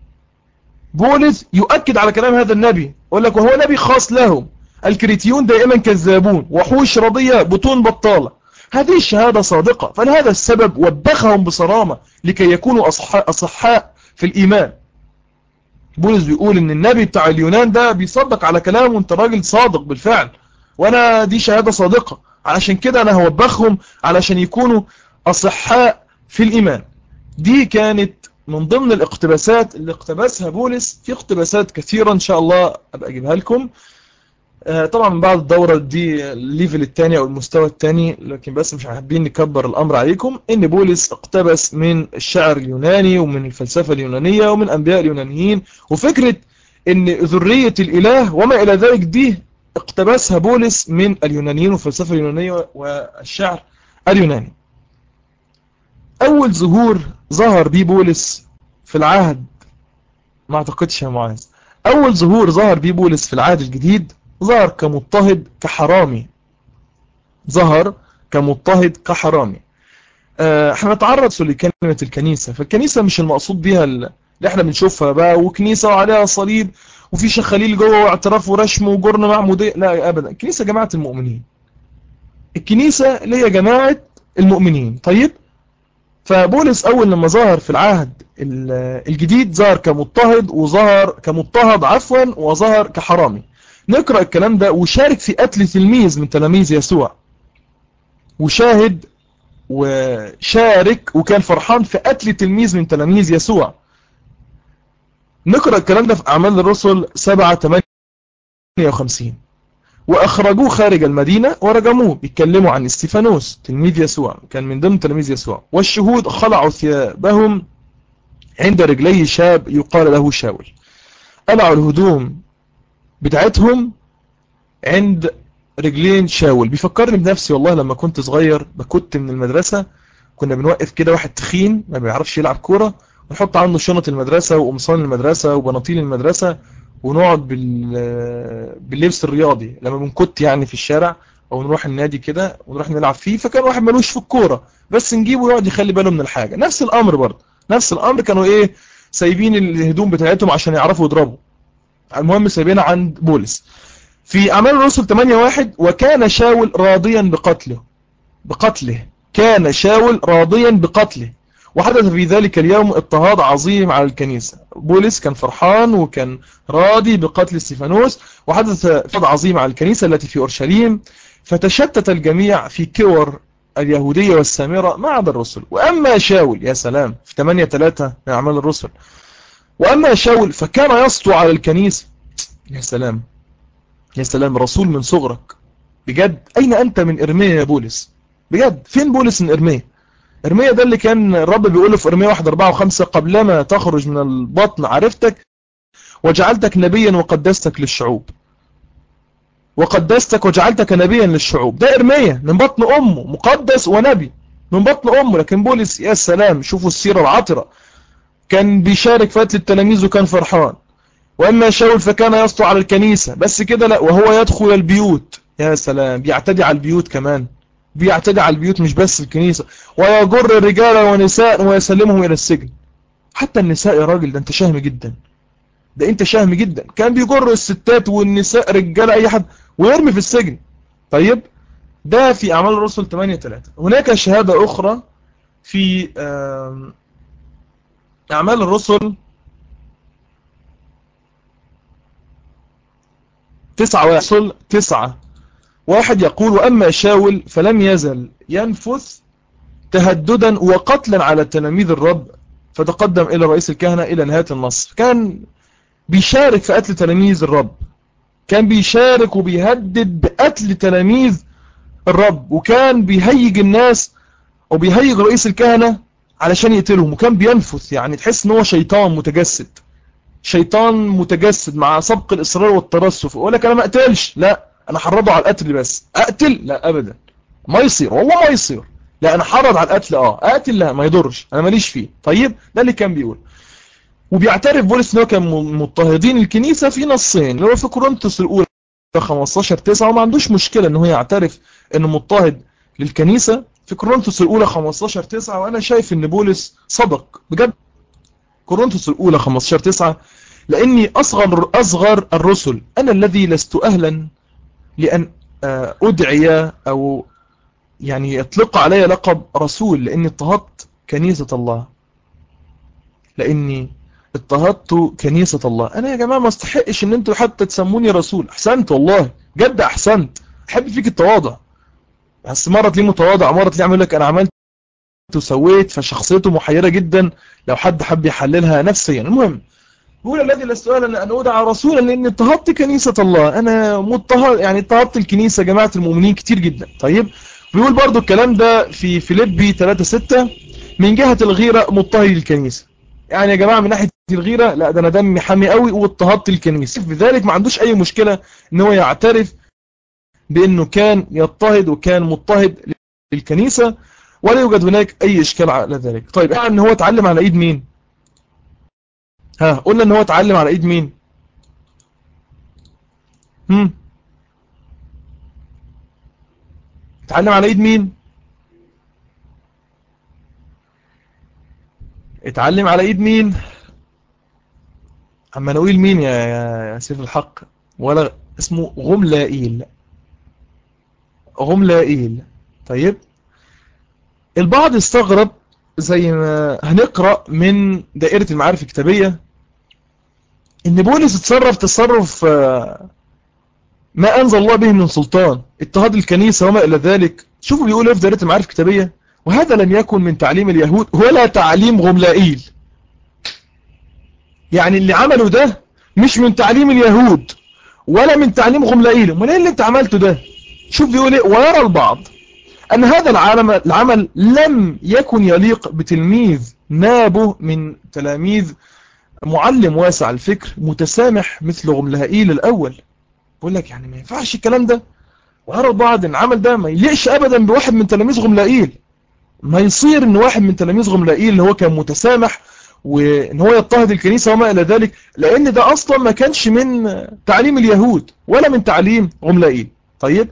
النبي، يقول لك وهو نبي خاص لهم. الكريتيون دائما كذابون، وحوش رضية، بطون بطالة، هذه الشهادة صادقة. فلهذا السبب وبخهم بصرامة لكي يكونوا أصحاء في الإيمان. بولس بيقول ان النبي بتاع اليونان ده بيصدق على كلامه، وانت راجل صادق بالفعل، وانا دي شهادة صادقة، علشان كده انا هوبخهم علشان يكونوا أصحاء في الإيمان. دي كانت من ضمن الاقتباسات اللي اقتبسها بولس. في اقتباسات كثيرة ان شاء الله ابقى اجيبها لكم طبعا من بعد الدورة دي الليفل الثاني او المستوى الثاني، لكن بس مش حابين نكبر الامر عليكم. ان بولس اقتبس من الشعر اليوناني ومن الفلسفة اليونانية ومن انبياء اليونانيين. وفكرة ان ذرية الاله وما الى ذلك دي اقتبسها بولس من اليونانيين والفلسفة اليونانية والشعر اليوناني. اول ظهر بيه بولس في العهد، ما اعتقدش يا معاذ، اول ظهر بيه بولس في العهد الجديد ظهر كمضطهد كحرامي، ظهر كمضطهد كحرامي. احنا نتعرض لكلمة الكنيسة، فالكنيسة مش المقصود بيها اللي احنا بنشوفها بقى وكنيسة وعليها صليب وفي شخاليل جوه واعتراف ورشم وجرن معمودية، لا ابدا. الكنيسة جماعة المؤمنين، الكنيسة اللي هي جماعة المؤمنين. طيب، فبولس اول لما ظهر في العهد الجديد ظهر كمضطهد، وظهر كمضطهد عفوا، وظهر كحرامي. نقرأ الكلام ده. وشارك في قتل تلميذ من تلاميذ يسوع، وشارك وكان فرحان في قتل تلميذ من تلاميذ يسوع. نقرأ الكلام ده في أعمال الرسل 7:58. وأخرجوه خارج المدينة ورجموه. بيتكلموا عن استيفانوس تلميذ يسوع، كان من ضمن تلاميذ يسوع. والشهود خلعوا ثيابهم عند رجلي شاب يقال له شاول. قلعوا الهدوم بتاعتهم عند رجلين شاول. بيفكرني بنفسي والله لما كنت صغير، كنت من المدرسة، كنا بنوقف كده واحد تخين ما بيعرفش يلعب كورة، ونحط عنده شنط المدرسة وقمصان المدرسة وبناطيل المدرسة، ونقعد باللبس الرياضي لما بنكت يعني في الشارع، او نروح النادي كده ونروح نلعب فيه. فكان واحد ملوش في الكورة بس نجيبه يقعد يخلي باله من الحاجة. نفس الامر برضه، نفس الامر. كانوا ايه؟ سايبين الهدوم بتاعتهم عشان يعرفوا يضربوا. المهم سايبينها عند بولس. في أعمال الرسل 8:1. وكان شاول راضيا بقتله، كان شاول راضيا بقتله، وحدث في ذلك اليوم اضطهاد عظيم على الكنيسة. بولس كان فرحان وكان راضي بقتل استيفانوس، وحدث اضطهاد عظيم على الكنيسة التي في أورشليم، فتشتت الجميع في كور اليهودية والسامرة ما عدا الرسل. وأما شاول، يا سلام، في 8:3 من أعمال الرسل. وأما شاول فكان يسطو على الكنيسة. يا سلام، يا سلام، رسول من صغرك بجد. أين أنت من إرميا يا بولس؟ بجد فين بولس من إرميا؟ إرميا ده اللي كان الرب بيقوله في إرميا 1:4-5: قبلما تخرج من البطن عرفتك وجعلتك نبيا وقدستك للشعوب، وقدستك وجعلتك نبيا للشعوب. ده إرميا من بطن أمه مقدس ونبي من بطن أمه. لكن بولس يا سلام، شوفوا السيرة العطرة، كان بيشارك في قتل التلاميذ وكان فرحان. وأما شاول فكان يسطو على الكنيسة، بس كده لا، وهو يدخل البيوت. يا سلام، بيعتدي على البيوت كمان، بيعتدي على البيوت مش بس الكنيسة. ويجر الرجال ونساء ويسلمهم إلى السجن. حتى النساء يا راجل، ده انت شهم جدا، ده انت شهم جدا. كان بيجر الستات والنساء رجال أي حد ويرمي في السجن. طيب، ده في أعمال الرسل 8:3. هناك شهادة أخرى في أعمال الرسل 9:1 يقول: وأما شاول فلم يزل ينفث تهددا وقتلا على تلاميذ الرب، فتقدم إلى رئيس الكهنة إلى نهاية النص. كان بيشارك في قتل تلاميذ الرب، كان بيشارك وبيهدد بقتل تلاميذ الرب، وكان بيهيج الناس وبيهيج رئيس الكهنة علشان يقتلهم. وكان بينفث، يعني تحس ان هو شيطان متجسد، شيطان متجسد مع سبق الإصرار والترصف. يقول لك أنا ما أقتلش، لا أنا حرضه على القتل. بس أقتل؟ لا أبدا، ما يصير، والله ما يصير. لا أنا حرض على القتل، أقتل لا، ما يضرش، أنا ماليش فيه. طيب، ده اللي كان بيقول. وبيعترف بولس إنه كان مضطهدين الكنيسة في نصين، اللي هو في كورنثوس الأولى 15:9. وما عندوش مشكلة إنه يعترف إنه مضطهد للكنيسة في كورنثوس الأولى 15:9. وأنا شايف إن بولس صدق بجد. كورنثوس الأولى 15:9: لأني أصغر الرسل، أنا الذي لست أهلا لأن أدعي أو يعني يطلق علي لقب رسول، لأني اضطهدت كنيسة الله، لأني اضطهدت كنيسة الله. أنا يا جماعة ما استحقش أن أنتوا حتى تسموني رسول. أحسنت والله جد، أحسنت، أحب فيك التواضع. بس مرة تلاقيه متواضع، مرة تلاقيه عمل لك أنا عملت وسويت، فشخصيته محيرة جدا لو حد حب يحللها نفسيا. المهم، بيقول الذي لست أهلا أن أدعى رسولا لأني اضطهدت كنيسة الله. أنا مضطهد، يعني اضطهدت الكنيسة جماعة المؤمنين كتير جدا. طيب، بيقول برضو الكلام ده في فيليبي 3:6: من جهة الغيرة مضطهد الكنيسة. يعني يا جماعة من ناحية الغيرة، لا ده انا دمي حامي قوي واضطهدت الكنيسة. بذلك ما عندوش اي مشكلة ان هو يعترف بانه كان يضطهد وكان مضطهد للكنيسة، ولا يوجد هناك اي اشكال على ذلك. طيب ان هو اتعلم على ايد مين؟ قلنا ان هو اتعلم على ايد مين؟ هم اتعلم على ايد مين؟ اتعلم على ايد مين؟ اما نقول مين يا سيف الحق؟ ولا اسمه غملائيل. غملائيل. طيب البعض استغرب، زي ما هنقرأ من دائرة المعارف الكتابية، ان بولس اتصرف تصرف ما انزل الله به من سلطان، اضطهاد الكنيسة وما الى ذلك. شوفوا بيقول ايه في دائرة المعارف الكتابية: وهذا لم يكن من تعليم اليهود ولا تعليم غملائيل. يعني اللي عمله ده مش من تعليم اليهود ولا من تعليم غملائيل. امال ايه اللي انت عملته ده؟ شوف بيقول ايه: ويرى البعض أن هذا العمل لم يكن يليق بتلميذ نابه من تلاميذ معلم واسع الفكر متسامح مثل غملائيل الأول. بقول لك يعني ما ينفعش الكلام ده. ويرى البعض أن العمل ده ما يليقش أبدا بواحد من تلاميذ غملائيل. ما يصير أن واحد من تلاميذ غملائيل اللي هو كان متسامح وأن هو يضطهد الكنيسة وما إلى ذلك، لأن ده أصلا ما كانش من تعليم اليهود ولا من تعليم غملائيل. طيب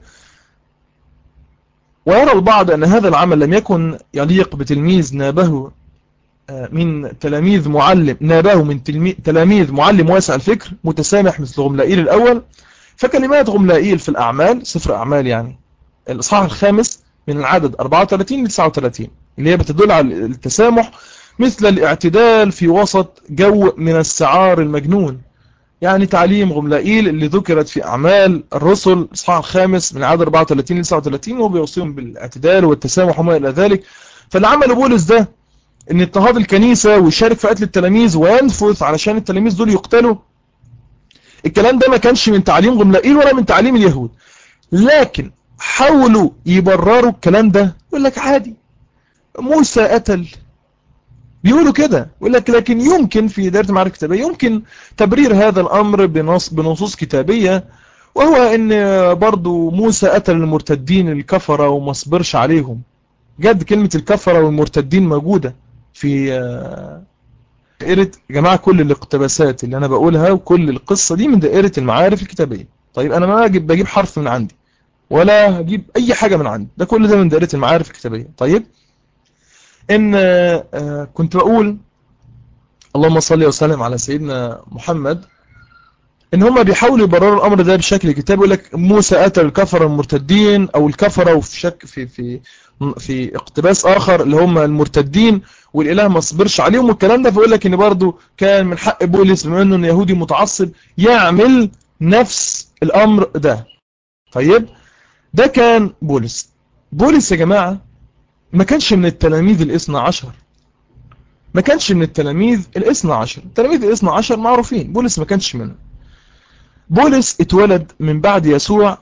ويرى البعض أن هذا العمل لم يكن يليق بتلميذ نابه من تلاميذ معلم، نابه من تلاميذ معلم واسع الفكر متسامح مثل غملائيل الأول. فكلمات غملائيل في الأعمال، سفر أعمال يعني الإصحاح الخامس من العدد 34 ل 39، اللي هي بتدل على التسامح مثل الاعتدال في وسط جو من السعار المجنون. يعني تعليم غملائيل اللي ذكرت في أعمال الرسل الإصحاح الخامس من عدد 34 ل 39، وهو بيوصيهم بالاعتدال والتسامح وما إلى ذلك. فاللي عمل بولس ده ان اضطهاد الكنيسة ويشارك في قتل التلاميذ وينفث علشان التلاميذ دول يقتلوا، الكلام ده ما كانش من تعليم غملائيل ولا من تعليم اليهود. لكن حاولوا يبرروا الكلام ده، يقول لك عادي موسى قتل، بيقولوا كده. يقول لك لكن يمكن في دائرة المعارف الكتابية يمكن تبرير هذا الأمر بنصوص كتابية، وهو ان برضو موسى قتل المرتدين الكفرة وما صبرش عليهم. جد كلمة الكفرة والمرتدين موجودة في دائرة يا جماعة. كل الاقتباسات اللي أنا بقولها وكل القصة دي من دائرة المعارف الكتابية. طيب أنا ما بجيب حرف من عندي ولا هجيب أي حاجة من عندي، ده كل ده من دائرة المعارف الكتابية. طيب إن كنت بقول اللهم صل وسلم على سيدنا محمد، إن هم بيحاولوا يبرروا الأمر ده بشكل كتابي. يقول لك موسى قتل الكفرة المرتدين أو الكفرة، وفي شك في اقتباس آخر اللي هم المرتدين والإله ما صبرش عليهم والكلام ده. فيقول لك إن برضو كان من حق بولس بما إنه يهودي متعصب يعمل نفس الأمر ده. طيب ده كان بولس. بولس يا جماعة ما كانش من التلاميذ الاثنى عشر، ما كانش من التلاميذ الاثنى عشر. التلاميذ الاثنى عشر معروفين، بولس ما كانش منهم. بولس اتولد من بعد يسوع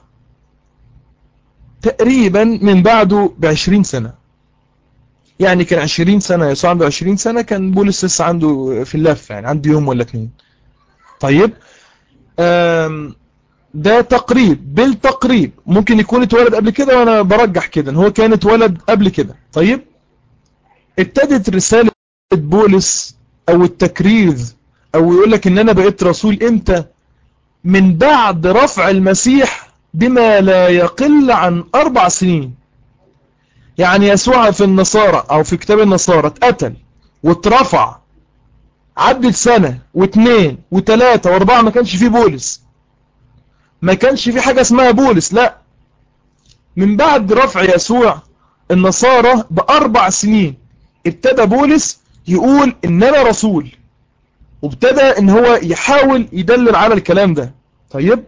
تقريبا من بعده ب20 سنة. يعني كان 20 سنة يسوع عنده 20 سنة، كان بولس لسه عنده في اللفة يعني عنده يوم ولا اتنين. طيب ده تقريب، بالتقريب ممكن يكون اتولد قبل كده، وانا برجح كده ان هو كان اتولد قبل كده. طيب ابتدت رسالة بولس او التكريز او يقول لك ان انا بقيت رسول امتى؟ من بعد رفع المسيح بما لا يقل عن 4 سنين. يعني يسوع في النصارى او في كتاب النصارى اتقتل واترفع، عدت سنة واثنين وثلاثة واربعة، ما كانش فيه بولس، ما كانش فيه حاجة اسمها بولس. لا، من بعد رفع يسوع النصارى ب4 سنين ابتدى بولس يقول ان انا رسول، وابتدى ان هو يحاول يدلل على الكلام ده. طيب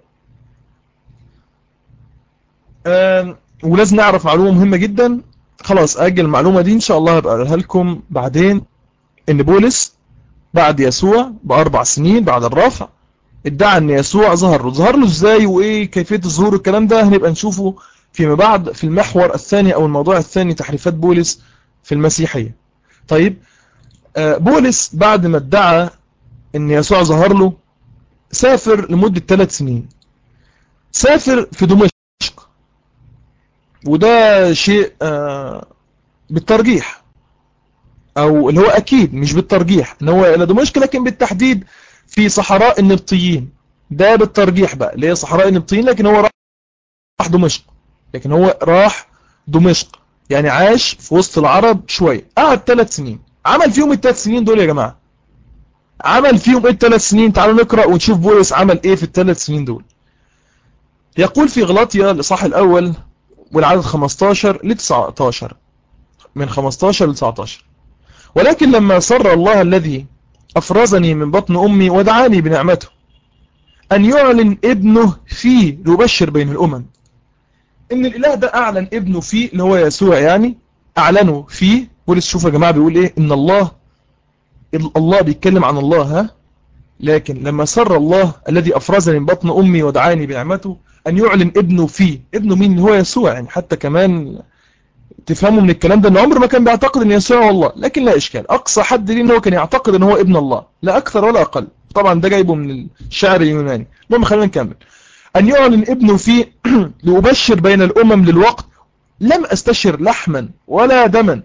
ولازم نعرف معلومة مهمة جدا، خلاص أجل المعلومة دي إن شاء الله هبقى أقولها لكم بعدين. إن بولس بعد يسوع ب4 سنين بعد الرفع ادعى إن يسوع ظهر له إزاي وإيه كيفية الظهور، الكلام ده هنبقى نشوفه فيما بعد في المحور الثاني أو الموضوع الثاني، تحريفات بولس في المسيحية. طيب بولس بعد ما ادعى ان يسوع ظهر له، سافر لمدة 3 سنين، سافر في دمشق، وده شيء بالترجيح، او اللي هو اكيد مش بالترجيح ان هو الى دمشق، لكن بالتحديد في صحراء النبطيين. ده بالترجيح بقى اللي هي صحراء النبطيين، لكن هو راح دمشق، لكن هو راح دمشق يعني عاش في وسط العرب شوية، قعد 3 سنين. عمل فيهم الثلاث سنين دول يا جماعة، عمل فيهم ايه الثلاث سنين؟ تعالوا نقرأ ونشوف بولس عمل ايه في الثلاث سنين دول. يقول في غلاطيا الإصحاح الأول والعدد 15 ل 19، من 15 ل 19: ولكن لما سر الله الذي أفرزني من بطن أمي ودعاني بنعمته أن يعلن ابنه فيه ليبشر بين الأمم. إن الإله ده أعلن ابنه فيه اللي هو يسوع، يعني أعلنه فيه. بولس شوف يا جماعة بيقول إيه، إن الله بيتكلم عن الله، ها، لكن لما سر الله الذي أفرزني من بطن أمي ودعاني بنعمته أن يعلن ابنه فيه. ابنه مين؟ هو يسوع. يعني حتى كمان تفهموا من الكلام ده ان عمر ما كان بيعتقد ان يسوع هو الله، لكن لا اشكال، اقصى حد ليه ان هو كان يعتقد ان هو ابن الله، لا اكثر ولا اقل. طبعا ده جايبه من الشعر اليوناني. المهم خلينا نكمل. ان يعلن ابنه فيه لأبشر بين الامم للوقت لم استشر لحما ولا دما،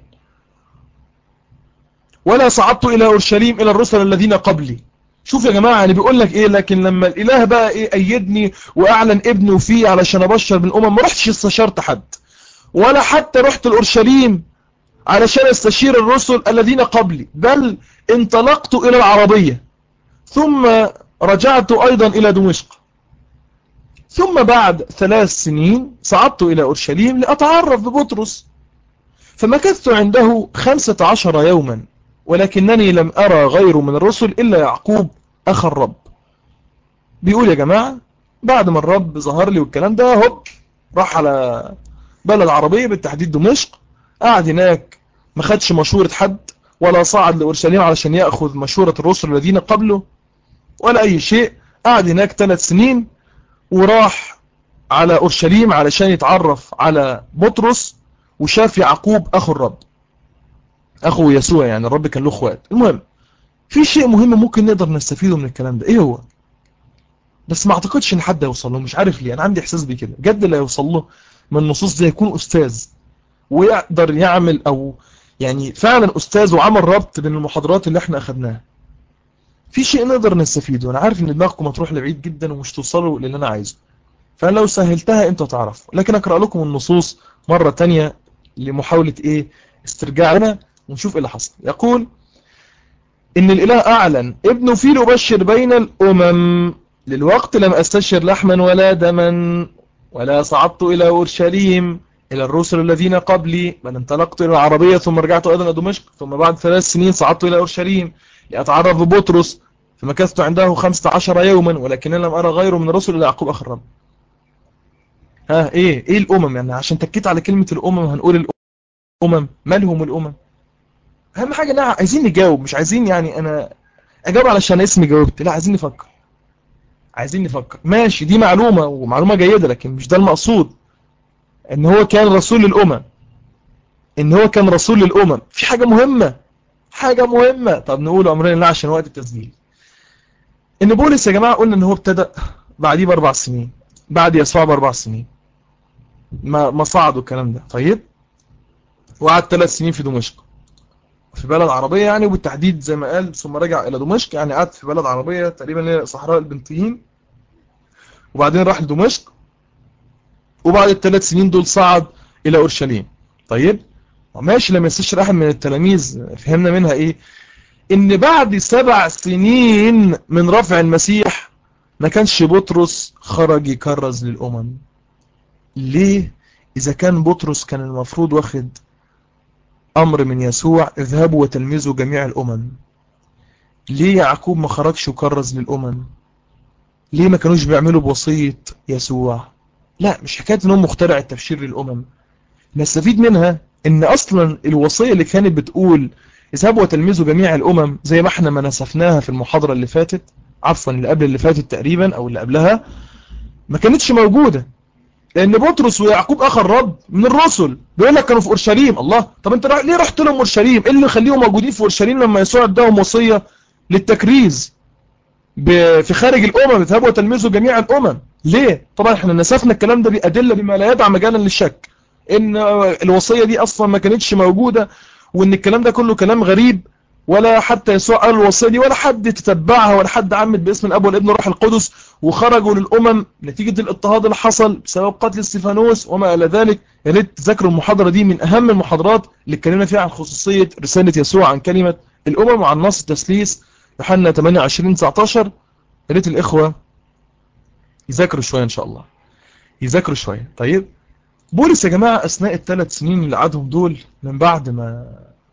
ولا صعدت الى اورشليم الى الرسل الذين قبلي. شوف يا جماعة، يعني بيقول لك ايه، لكن لما الاله بقى ايه ايدني واعلن ابنه فيه علشان ابشر بالامم، ما رحتش استشرت حد، ولا حتى رحت الأورشليم علشان استشير الرسل الذين قبلي، بل انطلقت إلى العربية، ثم رجعت أيضا إلى دمشق، ثم بعد 3 سنين صعدت إلى أورشليم لأتعرف ببطرس، فمكثت عنده 15 يوما، ولكنني لم أرى غيره من الرسل إلا يعقوب أخ الرب. بيقول يا جماعة بعد ما الرب ظهر لي والكلام ده، هوب راح على بلد عربية بالتحديد دمشق، قعد هناك ما خدش مشورة حد، ولا صعد لأورشليم علشان يأخذ مشورة الرسل الذين قبله ولا أي شيء. قعد هناك 3 سنين، وراح على أورشليم علشان يتعرف على بطرس، وشاف يعقوب أخو الرب، أخو يسوع، يعني الرب كان له اخوات. المهم في شيء مهم ممكن نقدر نستفيده من الكلام ده، ايه هو؟ بس ما اعتقدش ان حد يوصل له، مش عارف ليه، انا عندي احساس بكده بجد. اللي يوصل له من النصوص دي يكون استاذ، ويقدر يعمل، او يعني فعلا استاذ وعمل ربط بين المحاضرات اللي احنا اخدناها. في شيء نقدر نستفيده. انا عارف ان دماغكم هتروح لبعيد جدا ومش توصلوا للي انا عايزه، فانا لو سهلتها انتوا تعرفوا، لكن اقرا لكم النصوص مرة تانية لمحاولة ايه استرجاع لنا ونشوف ايه اللي حصل. يقول ان الاله اعلن ابنه فيه ليبشر بين الامم للوقت لم استشر لحما ولا دما، ولا صعدت الى اورشليم الى الرسل الذين قبلي، بل انطلقت الى العربية، ثم رجعت ايضا الى دمشق، ثم بعد 3 سنين صعدت الى اورشليم لاتعرف ببطرس، فمكثت عنده 15 يوما، ولكن لم ارى غيره من الرسل الا يعقوب اخ الرب. ها ايه الامم؟ يعني عشان تكيت على كلمة الامم هنقول الامم. مالهم الامم؟ اهم حاجة عايزين نجاوب، مش عايزين يعني انا اجاوب علشان اسمي جاوبت، لا عايزين نفكر، عايزين نفكر. ماشي، دي معلومة ومعلومة جيدة، لكن مش ده المقصود. ان هو كان رسول للامم، ان هو كان رسول للامم. في حاجة مهمة، حاجة مهمة. طب نقول امرنا الله عشان وقت التسجيل. ان بولس يا جماعة قلنا ان هو ابتدأ بعديه ب4 سنين، بعد يسوع ب4 سنين ما صعدوا الكلام ده. طيب، وقعد 3 سنين في دمشق في بلد عربية يعني، وبالتحديد زي ما قال ثم رجع الى دمشق، يعني قعد في بلد عربية تقريبا صحراء البنطيين، وبعدين راح لدمشق، وبعد ال3 سنين دول صعد الى اورشليم. طيب ماشي، لما يستشير احد من التلاميذ فهمنا منها ايه؟ ان بعد 7 سنين من رفع المسيح ما كانش بطرس خرج يكرز للامم. ليه؟ اذا كان بطرس كان المفروض واخد امر من يسوع اذهبوا وتلمذوا جميع الامم، ليه يعقوب ما خرجش وكرز للامم؟ ليه ما كانوش بيعملوا بوصية يسوع؟ لا، مش حكاية انهم مخترع التبشير للامم. نستفيد منها ان اصلا الوصية اللي كانت بتقول اذهبوا وتلمذوا جميع الامم، زي ما احنا ما نسفناها في المحاضرة اللي فاتت، عفوا اللي قبل اللي فاتت تقريبا او اللي قبلها، ما كانتش موجودة. لان بطرس ويعقوب اخ الرب من الرسل، بيقول لك كانوا في اورشليم. الله، طب انت ليه رحت لهم اورشليم؟ ايه اللي يخليهم موجودين في اورشليم لما يسوع اداهم وصية للتكريز؟ في خارج الأمم اذهبوا وتلمذوا جميع الأمم. ليه؟ طبعا احنا نسفنا الكلام ده بأدلة بما لا يدع مجالا للشك ان الوصية دي اصلا ما كانتش موجودة، وان الكلام ده كله كلام غريب، ولا حتى يسوع قال الوصية دي، ولا حد تتبعها، ولا حد عمد باسم الاب والابن والروح القدس وخرجوا للأمم نتيجة الاضطهاد اللي حصل بسبب قتل استيفانوس وما إلى ذلك. يا ريت تذاكروا المحاضرة دي، من أهم المحاضرات اللي اتكلمنا فيها عن خصوصية رسالة يسوع عن كلمة الأمم وعن نص التثليث يوحنا 28-19. يا ريت الإخوة يذاكروا شوية إن شاء الله، يذاكروا شوية. طيب بولس يا جماعة أثناء ال3 سنين اللي قعدهم دول من بعد ما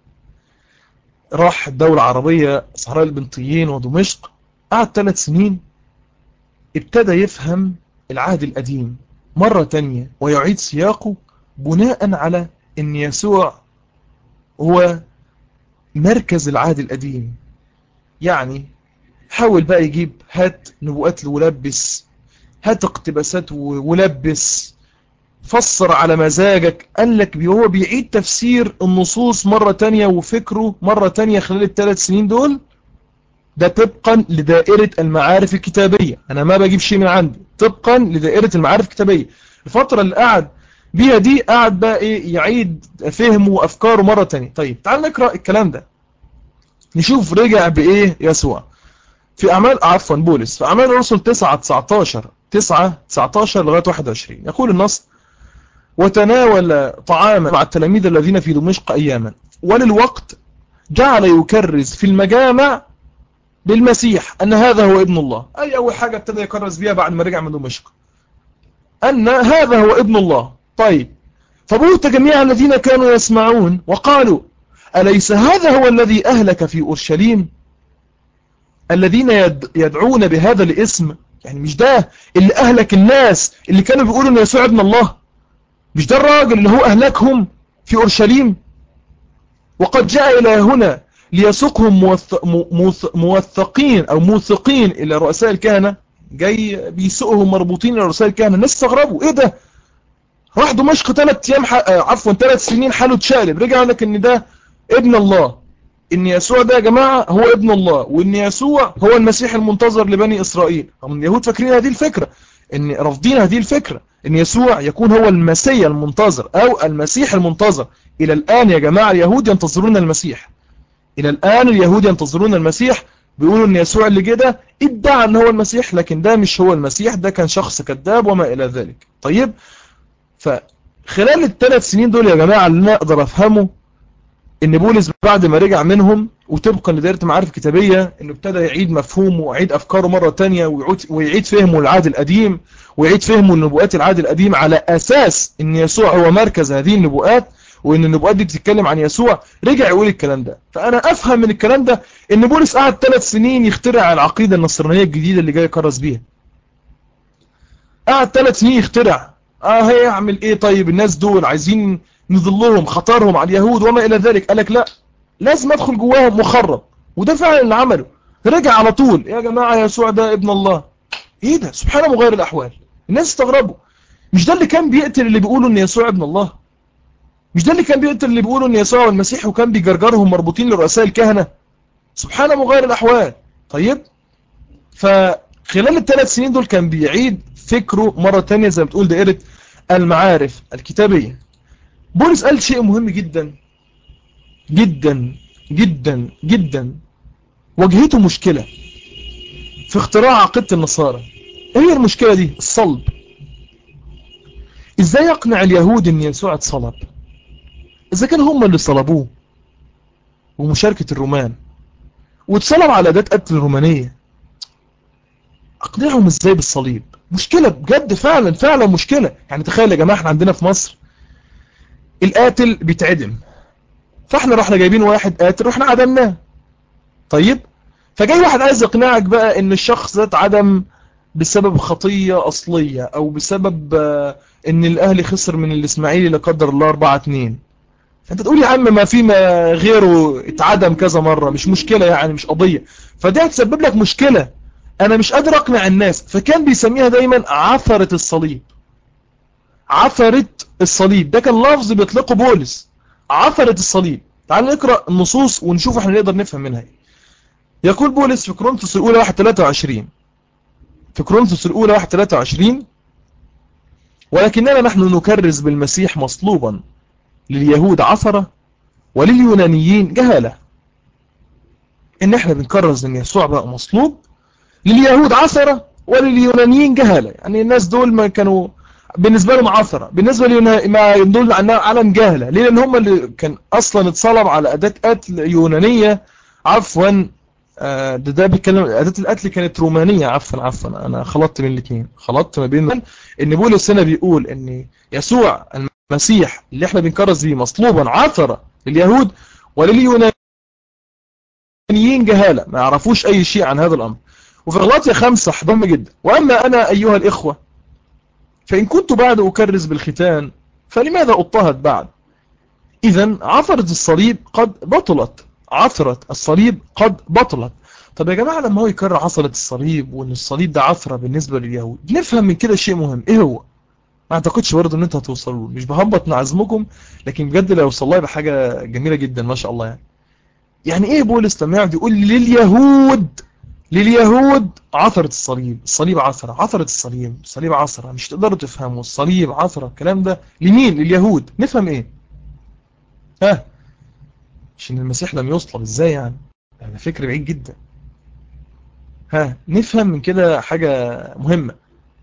راح الدولة العربية صحراء البنطيين ودمشق، قعد 3 سنين ابتدى يفهم العهد القديم مرة تانية ويعيد سياقه بناء على ان يسوع هو مركز العهد القديم. يعني حاول بقى يجيب هات نبوءات ولبس، هات اقتباسات ولبس، فسر على مزاجك. قال لك هو بيعيد تفسير النصوص مرة تانية وفكره مرة تانية خلال ال3 سنين دول. ده طبقا لدائرة المعارف الكتابية، أنا ما بجيب شيء من عندي، طبقا لدائرة المعارف الكتابية. الفترة اللي قعد بيها دي قعد بقى إيه يعيد فهمه وأفكاره مرة تانية. طيب تعال نقرأ الكلام ده نشوف رجع بإيه يسوع في بولس في أعمال الرسل 9-19 لغاية 21. يقول النص: وتناول طعاما مع التلاميذ الذين في دمشق أياما، وللوقت جعل يكرز في المجامع بالمسيح أن هذا هو ابن الله. أي أول حاجة ابتدى يكرز بيها بعد ما رجع من دمشق أن هذا هو ابن الله. طيب فبهت جميع الذين كانوا يسمعون وقالوا: أليس هذا هو الذي أهلك في أورشليم الذين يدعون بهذا الاسم؟ يعني مش ده اللي أهلك الناس اللي كانوا بيقولوا أن يسوع ابن الله؟ مش ده الراجل اللي هو أهلكهم في أورشليم؟ وقد جاء إلى هنا ليسوقهم موثقين أو موثقين إلى رؤساء الكهنة. جاي بيسوقهم مربوطين إلى رؤساء الكهنة. الناس استغربوا: إيه ده؟ راح دمشق 3 سنين حاله اتشقلب، رجع لك إن ده ابن الله، إن يسوع ده يا جماعة هو ابن الله، وإن يسوع هو المسيح المنتظر لبني إسرائيل. هم اليهود فاكرين هذه الفكرة، إن رافضين هذه الفكرة إن يسوع يكون هو المسيح المنتظر أو المسيح المنتظر. إلى الآن يا جماعة اليهود ينتظرون المسيح، إلى الآن اليهود ينتظرون المسيح. بيقولوا أن يسوع اللي جه ادعى أن هو المسيح، لكن ده مش هو المسيح، ده كان شخص كذاب وما إلى ذلك. طيب فخلال ال3 سنين دول يا جماعة اللي نقدر أفهمه ان بولس بعد ما رجع منهم وطبقا لدائرة معارف كتابية انه ابتدى يعيد مفهومه ويعيد افكاره مرة تانية ويعيد فهمه العهد القديم ويعيد فهمه النبوءات العهد القديم على اساس ان يسوع هو مركز هذه النبوءات وان النبوءات دي بتتكلم عن يسوع. رجع يقول الكلام ده. فانا افهم من الكلام ده ان بولس قعد 3 سنين يخترع العقيدة النصرانية الجديدة اللي جاي يكرس بيها. قعد 3 سنين يخترع هيعمل ايه؟ طيب الناس دول عايزين نظلهم خطرهم على اليهود وما الى ذلك. قالك لا، لازم ادخل جواهم مخرب، وده فعلا اللي عمله. رجع على طول: يا جماعة يسوع ده ابن الله. ايه ده؟ سبحانه مغير الاحوال. الناس استغربوا. مش ده اللي كان بيقتل اللي بيقولوا ان يسوع ابن الله؟ مش ده اللي كان بيقتل اللي بيقولوا ان يسوع المسيح وكان بيجرجرهم مربوطين لرؤساء الكهنة؟ سبحانه مغير الاحوال. طيب فخلال ال3 سنين دول كان بيعيد فكره مرة تانية زي ما بتقول دائرة المعارف الكتابية. بولس قال شيء مهم جدا جدا جدا جدا واجهته مشكلة في اختراع عقيدة النصارى. ايه هي المشكلة دي؟ الصلب. ازاي يقنع اليهود ان يسوع اتصلب اذا كان هم اللي صلبوه ومشاركة الرومان واتصلب على أداة قتل الرومانية؟ اقنعهم ازاي بالصليب؟ مشكلة بجد، فعلا فعلا مشكلة. يعني تخيل يا جماعة احنا عندنا في مصر القاتل بيتعدم، فاحنا رحنا جايبين واحد قاتل رحنا عدمناه. طيب فجاي واحد عايز يقنعك بقى ان الشخص ده اتعدم بسبب خطية اصلية او بسبب ان الاهلي خسر من الاسماعيلي لا قدر الله 4-2. فانت تقول يا عم ما في ما غيره اتعدم كذا مرة، مش مشكلة يعني، مش قضية. فده هتسبب لك مشكلة. انا مش قادر اقنع الناس. فكان بيسميها دايما عثرة الصليب. عثرة الصليب ده كان لفظ بيطلقه بولس، عثرة الصليب. تعال نقرأ النصوص ونشوف احنا نقدر نفهم منها ايه. يقول بولس في كورنثوس الأولى 1:23، في كورنثوس الأولى 1:23: ولكننا نحن نكرز بالمسيح مصلوبا، لليهود عثرة ولليونانيين جهالة. ان احنا بنكرز ان يسوع بقى مصلوب، لليهود عثرة ولليونانيين جهالة. يعني الناس دول ما كانوا بالنسبة لهم عثرة، بالنسبة ما يدل عنها علم جهلة. ليه؟ لان هم اللي كان اصلا اتصلب على اداة قتل يونانية، عفوا. ده بيتكلم اداة القتل كانت رومانية، عفوا انا خلطت من الاثنين، خلطت ما بين ان بولس هنا بيقول ان يسوع المسيح اللي احنا بنكرز بيه مصلوبا عثرة لليهود، ولليونانيين جهالة، ما يعرفوش اي شيء عن هذا الامر. وفي غلاطيا 5 ضم جدا: واما انا ايها الاخوة فان كنت بعد اكرز بالختان فلماذا اضطهد بعد؟ اذا عثرة الصليب قد بطلت، عثرة الصليب قد بطلت. طب يا جماعة، لما هو يكرر عثرة الصليب وان الصليب ده عثرة بالنسبة لليهود، نفهم من كده شيء مهم. ايه هو؟ ما اعتقدش برضه ان انتوا هتوصلوا، مش بهبط نعزمكم، لكن بجد لو وصل لها يبقى حاجة جميلة جدا ما شاء الله. يعني ايه بولس لما يقعد يقول لليهود، لليهود عثرة الصليب، الصليب عثرة، عثرة الصليب، الصليب عثرة، مش تقدروا تفهموا الصليب عثرة، الكلام ده لمين؟ لليهود. نفهم ايه؟ ها؟ عشان المسيح لم يصلب ازاي يعني؟ يعني فكر بعيد جدا. ها؟ نفهم من كده حاجة مهمة.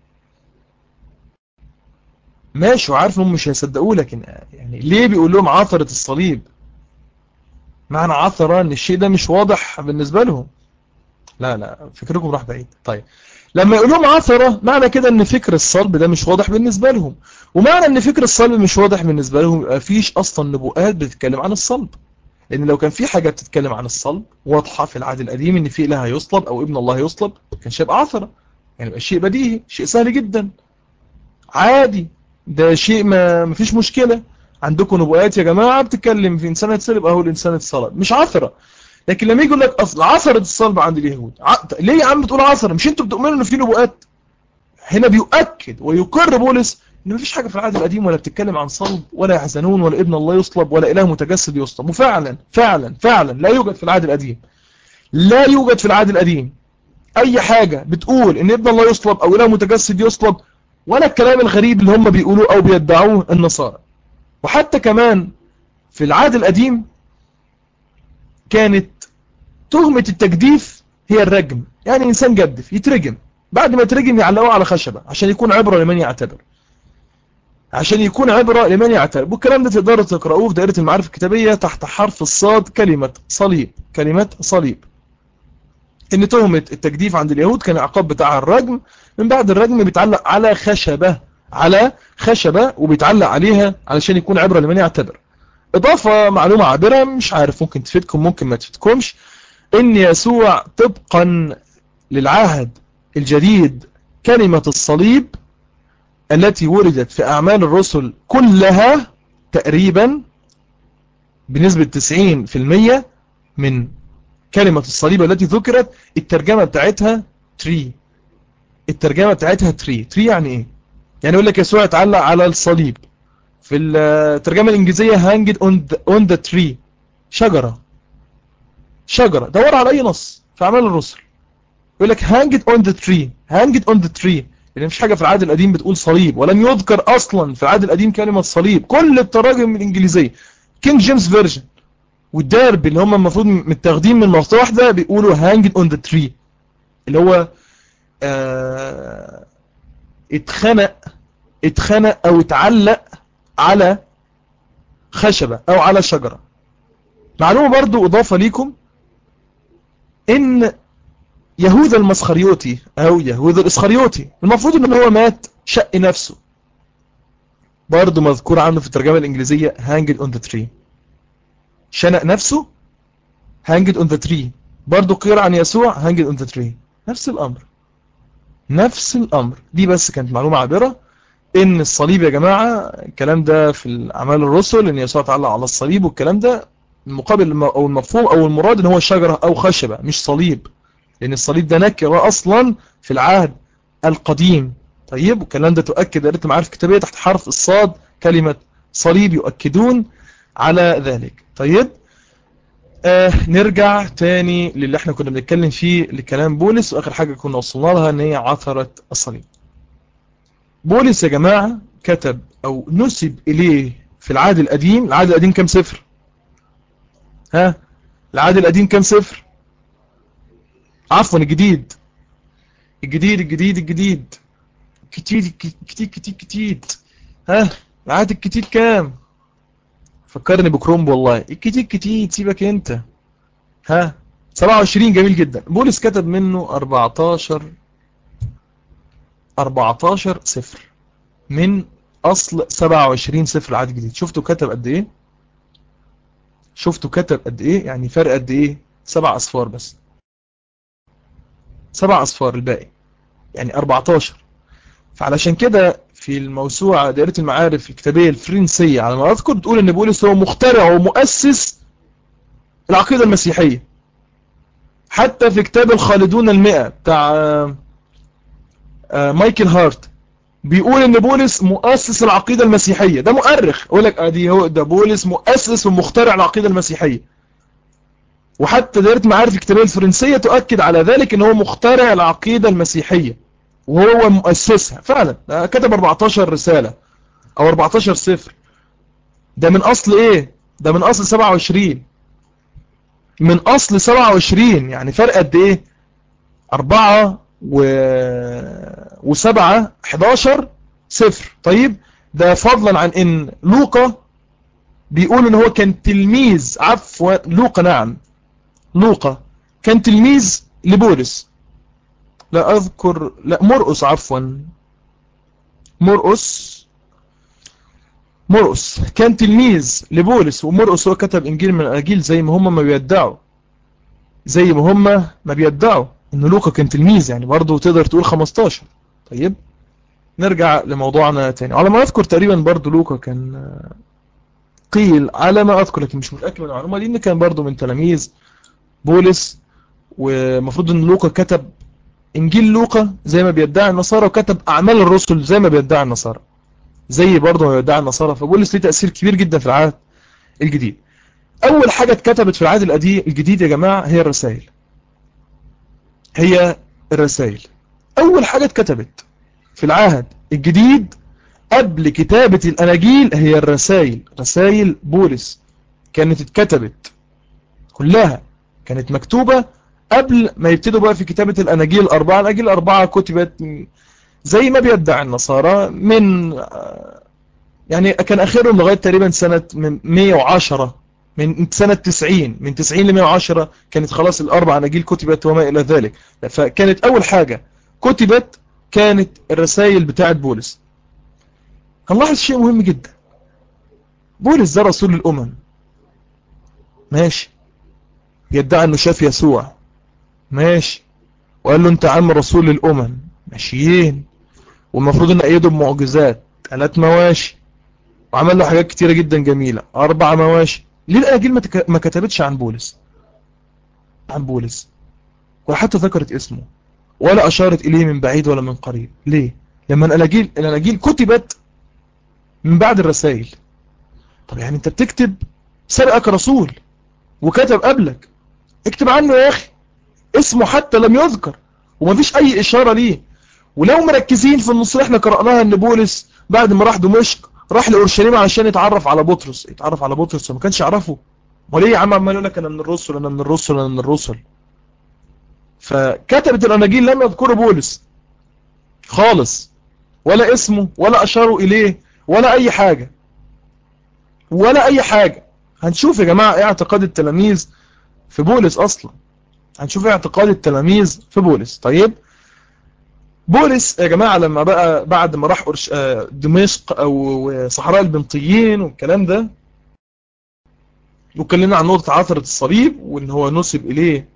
ماشي، وعارف انهم مش هيصدقوه، لكن يعني ليه بيقول لهم عثرة الصليب؟ معنى عثرة ان الشيء ده مش واضح بالنسبة لهم. لا فكركم راح بعيد. طيب، لما يقول لهم عثرة معنى كده ان فكر الصلب ده مش واضح بالنسبة لهم، ومعنى ان فكر الصلب مش واضح بالنسبة لهم يبقى فيش اصلا نبوءات بتتكلم عن الصلب. لان لو كان في حاجة بتتكلم عن الصلب واضحة في العهد القديم ان في اله هيصلب او ابن الله هيصلب، كان هيبقى عثرة. يعني يبقى شيء بديهي، شيء سهل جدا، عادي، ده شيء ما فيش مشكلة. عندكم نبوءات يا جماعة بتتكلم في انسان هيتصلب اهو الانسان اتصلب، مش عثرة. لكن لما يجي يقول لك اصل عثرة الصلب عند اليهود، ليه يا عم بتقول عثرة؟ مش انتوا بتؤمنوا ان في نبوءات؟ هنا بيؤكد ويقر بولس ان مفيش حاجة في العهد القديم ولا بتتكلم عن صلب ولا يحزنون ولا ابن الله يصلب ولا اله متجسد يصلب. وفعلا فعلا فعلا لا يوجد في العهد القديم، لا يوجد في العهد القديم اي حاجة بتقول ان ابن الله يصلب او اله متجسد يصلب، ولا الكلام الغريب اللي هم بيقولوه او بيدعوه النصارى. وحتى كمان في العهد القديم كانت تهمة التجديف هي الرجم. يعني إنسان جدف يترجم، بعد ما يترجم يعلقوه على خشبة عشان يكون عبرة لمن يعتبر، عشان يكون عبرة لمن يعتبر. والكلام ده تقدروا تقرأوه في دائرة المعارف الكتابية تحت حرف الصاد كلمة صليب، كلمة صليب. إن تهمة التجديف عند اليهود كان العقاب بتاع الرجم، من بعد الرجم بيتعلق على خشبة، على خشبة، وبيتعلق عليها علشان يكون عبرة لمن يعتبر. إضافة معلومة عابرة مش عارف ممكن تفيدكم ممكن ما تفيدكمش، إن يسوع طبقا للعهد الجديد كلمة الصليب التي وردت في أعمال الرسل كلها تقريبا بنسبة 90% من كلمة الصليب التي ذكرت الترجمة بتاعتها tree. الترجمة بتاعتها tree يعني ايه؟ يعني يقول لك يسوع اتعلق على الصليب. في الترجمة الإنجليزية hanged on the tree، شجرة. شجرة، دور على أي نص في أعمال الرسل يقول لك hanged on the tree، hanged on the tree. يعني مفيش حاجة في العهد القديم بتقول صليب، ولم يذكر أصلا في العهد القديم كلمة صليب. كل التراجم الإنجليزية كينج جيمس فيرجن والداربي اللي هم المفروض متاخدين من نص واحدة بيقولوا hanged on the tree، اللي هو اتخنق أو اتعلق على خشبة أو على شجرة. معلومة برضو إضافة ليكم، إن يهوذا المسخريوطي أو يهوذا الإسخريوطي المفروض إن هو مات شق نفسه، برضه مذكور عنه في الترجمة الإنجليزية hanged on the tree، شنق نفسه hanged on the tree. برضه قيل عن يسوع hanged on the tree. نفس الأمر، نفس الأمر. دي بس كانت معلومة عابرة إن الصليب يا جماعة الكلام ده في الأعمال الرسل إن يسوع تعلق على الصليب، والكلام ده المقابل أو المفهوم أو المراد إن هو شجرة أو خشبة مش صليب، لأن الصليب ده نكرة أصلا في العهد القديم. طيب، والكلام ده تؤكد دائرة المعارف الكتابية تحت حرف الصاد كلمة صليب، يؤكدون على ذلك. طيب، نرجع تاني للي احنا كنا بنتكلم فيه لكلام بولس، واخر حاجة كنا وصلنا لها ان هي عثرة الصليب. بولس يا جماعة كتب او نسب اليه في العهد القديم. العهد القديم كام سفر؟ العهد القديم كام سفر؟ عفوا الجديد. الجديد كتير كتير كتير كتير. العهد الكتير كام؟ فكرني بكرومب والله. الكتير كتير سيبك انت. 27. جميل جدا. بولس كتب منه 14 سفر من اصل 27 سفر العهد الجديد. شفتوا كتب قد ايه؟ يعني فرق قد ايه؟ 7 اصفار بس. 7 اصفار الباقي يعني 14. فعلشان كده في الموسوعة دائرة المعارف الكتابية الفرنسية على ما أذكر تقول أن بولس هو مخترع ومؤسس العقيدة المسيحية. حتى في كتاب الخالدون المئة بتاع مايكل هارت بيقول أن بولس مؤسس العقيدة المسيحية. ده مؤرخ يقول لك دي هو ده بولس مؤسس ومخترع العقيدة المسيحية. وحتى دائرة المعارف الكتابية الفرنسية تؤكد على ذلك أنه هو مخترع العقيدة المسيحية وهو مؤسسها فعلا. كتب 14 رسالة او 14 سفر. ده من اصل ايه؟ ده من اصل 27. من اصل 27 يعني فرق قد ايه؟ 4 و7 11 سفر. طيب ده فضلا عن ان لوقا بيقول ان هو كان تلميذ لوقا نعم لوقا كان تلميذ لبولس. لا اذكر مرقس مرقس كان تلميذ لبولس. ومرقس هو كتب انجيل من الاناجيل زي ما هم ما بيدعوا ان لوقا كان تلميذ. يعني برضه تقدر تقول 15. طيب نرجع لموضوعنا تاني. على ما اذكر تقريبا برضه لوقا كان قيل على ما اذكر لكن مش متاكد من المعلومه دي ان كان برضه من تلاميذ بولس. ومفروض ان لوقا كتب انجيل لوقا زي ما بيدعي النصارى، وكتب اعمال الرسل زي ما بيدعي النصارى، زي برضه ما بيدعي النصارى. فبولس ليه تاثير كبير جدا في العهد الجديد. اول حاجة اتكتبت في العهد الجديد يا جماعة هي الرسائل. اول حاجة اتكتبت في العهد الجديد قبل كتابة الاناجيل هي الرسائل. رسائل بولس كانت اتكتبت كلها، كانت مكتوبة قبل ما يبتدوا بقى في كتابة الاناجيل الاربعة. الاناجيل الاربعة كتبت زي ما بيدعي النصارى من يعني كان اخرهم لغاية تقريبا سنة من 110، من سنة 90، من 90 ل 110 كانت خلاص الاربع اناجيل كتبت وما الى ذلك. فكانت اول حاجة كتبت كانت الرسائل بتاعت بولس. هنلاحظ شيء مهم جدا. بولس ده رسول الامم ماشي، يدعي انه شاف يسوع ماشي، وقال له انت عم رسول الامم ماشيين، والمفروض ان ايده بمعجزات 3 مواشي، وعمل له حاجات كتيرة جدا جميلة 4 مواشي. ليه الاناجيل ما كتبتش عن بولس ولا حتى ذكرت اسمه ولا اشارت اليه من بعيد ولا من قريب؟ ليه؟ لما الاناجيل كتبت من بعد الرسائل. طب يعني انت بتكتب سبقك رسول وكتب قبلك، اكتب عنه يا اخي. اسمه حتى لم يذكر ومفيش اي اشارة ليه. ولو مركزين في النص احنا قرأناها ان بولس بعد ما راح دمشق راح لأورشليم علشان يتعرف على بطرس وما كانش يعرفه. وليه يا عم عمال يقول لك انا من الرسل. فكتبت الاناجيل لم يذكروا بولس خالص، ولا اسمه ولا اشاروا اليه ولا اي حاجة. هنشوف يا جماعة ايه اعتقاد التلاميذ في بولس اصلا. طيب بولس يا جماعة لما بقى بعد ما راح دمشق او صحراء البنطيين والكلام ده، واتكلمنا عن نقطة عثرة الصليب وان هو نسب اليه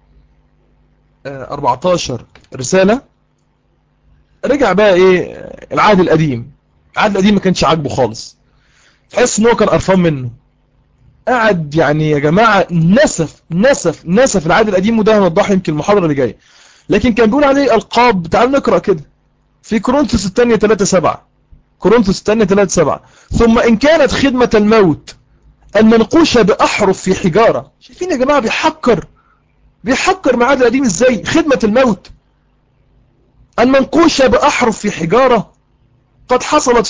14 رسالة، رجع بقى ايه العهد القديم ما كانش عاجبه خالص. تحس ان هو كان قرفان منه. قعد يعني يا جماعة نسف العهد القديم، وده هنوضحه يمكن المحاضرة اللي جايه. لكن كان بيقول عليه القاب. تعالوا نقرأ كده في كورنثوس الثانية 3:7. ثم إن كانت خدمة الموت المنقوشة بأحرف في حجارة. شايفين يا جماعة بيحكر معاد القديم ازاي؟ خدمة الموت المنقوشة بأحرف في حجارة قد حصلت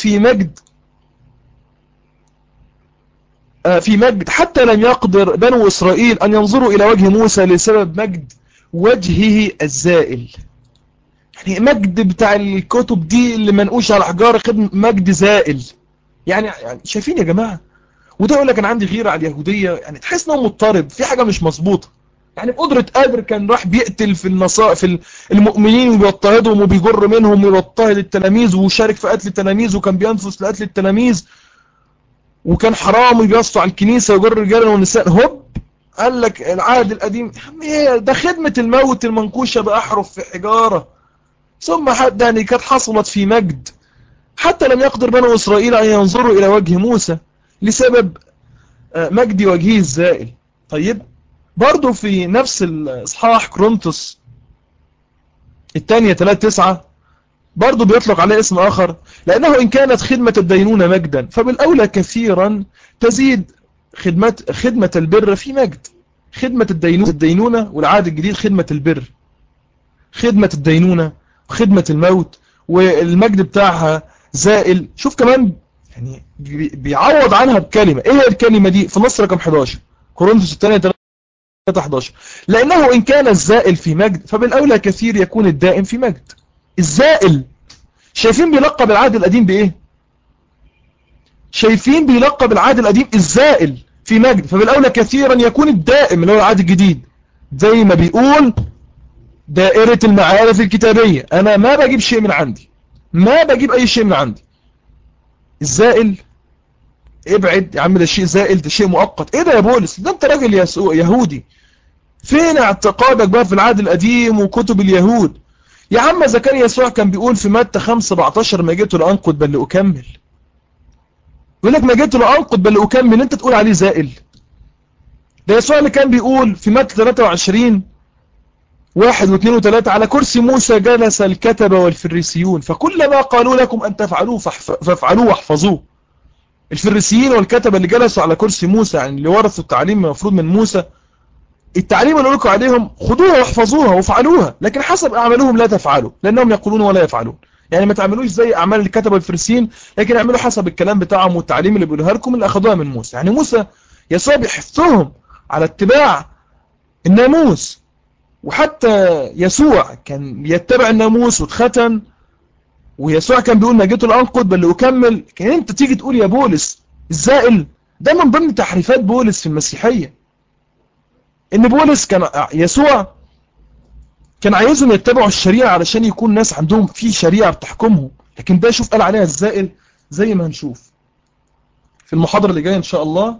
في مجد حتى لم يقدر بنو إسرائيل أن ينظروا إلى وجه موسى لسبب مجد وجهه الزائل. يعني مجد بتاع الكتب دي اللي منقوش على حجارة خدمة مجد زائل. يعني شايفين يا جماعة؟ وده يقول لك أنا عندي غيرة على اليهودية. يعني تحس إنه مضطرب في حاجة مش مظبوطة. يعني بقدرة قادر كان راح بيقتل في المؤمنين وبيضطهدهم وبيجر منهم ويضطهد التلاميذ وشارك في قتل التلاميذ وكان بينفس لقتل التلاميذ وكان حرام بيسطو على الكنيسة ويجر الرجال والنساء. هوب قال لك العهد القديم ده خدمة الموت المنقوشة بأحرف في حجارة ثم حتى يعني كانت حصلت في مجد حتى لم يقدر بنو إسرائيل أن ينظروا إلى وجه موسى لسبب مجد وجهه الزائل. طيب برضو في نفس الإصحاح كورنثوس الثانية 3:9 برضو بيطلق عليه اسم آخر لأنه إن كانت خدمة الدينونة مجدا فبالأولى كثيرا تزيد خدمة البر في مجد. خدمة الدينونة والعهد الجديد خدمة البر، خدمة الدينونة وخدمة الموت والمجد بتاعها زائل. شوف كمان يعني بيعوض عنها بكلمة. ايه هي الكلمة دي؟ في نص رقم 11 كورنثوس الثانية 3:11 لأنه إن كان الزائل في مجد فبالأولى كثير يكون الدائم في مجد. الزائل شايفين بيلقب العهد القديم بإيه؟ شايفين بيلقب العهد القديم الزائل في مجد فبالأولى كثيرا يكون الدائم اللي هو العهد الجديد. زي ما بيقول دائرة المعارف الكتابية أنا ما بجيب شيء من عندي، ما بجيب أي شيء من عندي. الزائل ابعد يا عم، ده شيء زائل، ده شيء مؤقت. ايه ده يا بولس؟ ده انت راجل يهودي، فين اعتقادك بقى في العهد القديم وكتب اليهود؟ يا عم زكريا يسوع كان بيقول في متى 5:17 ما جئت لأنقض بل لأكمل. يقول لك ما جئت لأنقض بل لأكمل، انت تقول عليه زائل؟ ده يسوع اللي كان بيقول في متى 23 1 و2 و3 على كرسي موسى جلس الكتبة والفريسيون فكل ما قالوا لكم أن تفعلوه فافعلوه واحفظوه. الفريسيين والكتبة اللي جلسوا على كرسي موسى يعني اللي ورثوا التعليم المفروض من موسى، التعليم اللي لكم عليهم خذوها واحفظوها وافعلوها لكن حسب أعمالهم لا تفعلوا لأنهم يقولون ولا يفعلون. يعني ما تعملوش زي أعمال الكتبة والفريسيين لكن اعملوا حسب الكلام بتاعهم والتعليم اللي بيقولوها لكم اللي أخذوها من موسى. يعني موسى يسوع بيحثهم على اتباع الناموس، وحتى يسوع كان يتبع الناموس واتختن، ويسوع كان بيقول ما جيت لأنقض بل لأكمل. كان انت تيجي تقول يا بولس الزائل؟ ده من ضمن تحريفات بولس في المسيحية، ان بولس يسوع كان عايزهم يتبعوا الشريعة علشان يكون ناس عندهم في شريعة بتحكمهم، لكن ده شوف قال عليها الزائل زي ما هنشوف في المحاضرة اللي جاية ان شاء الله.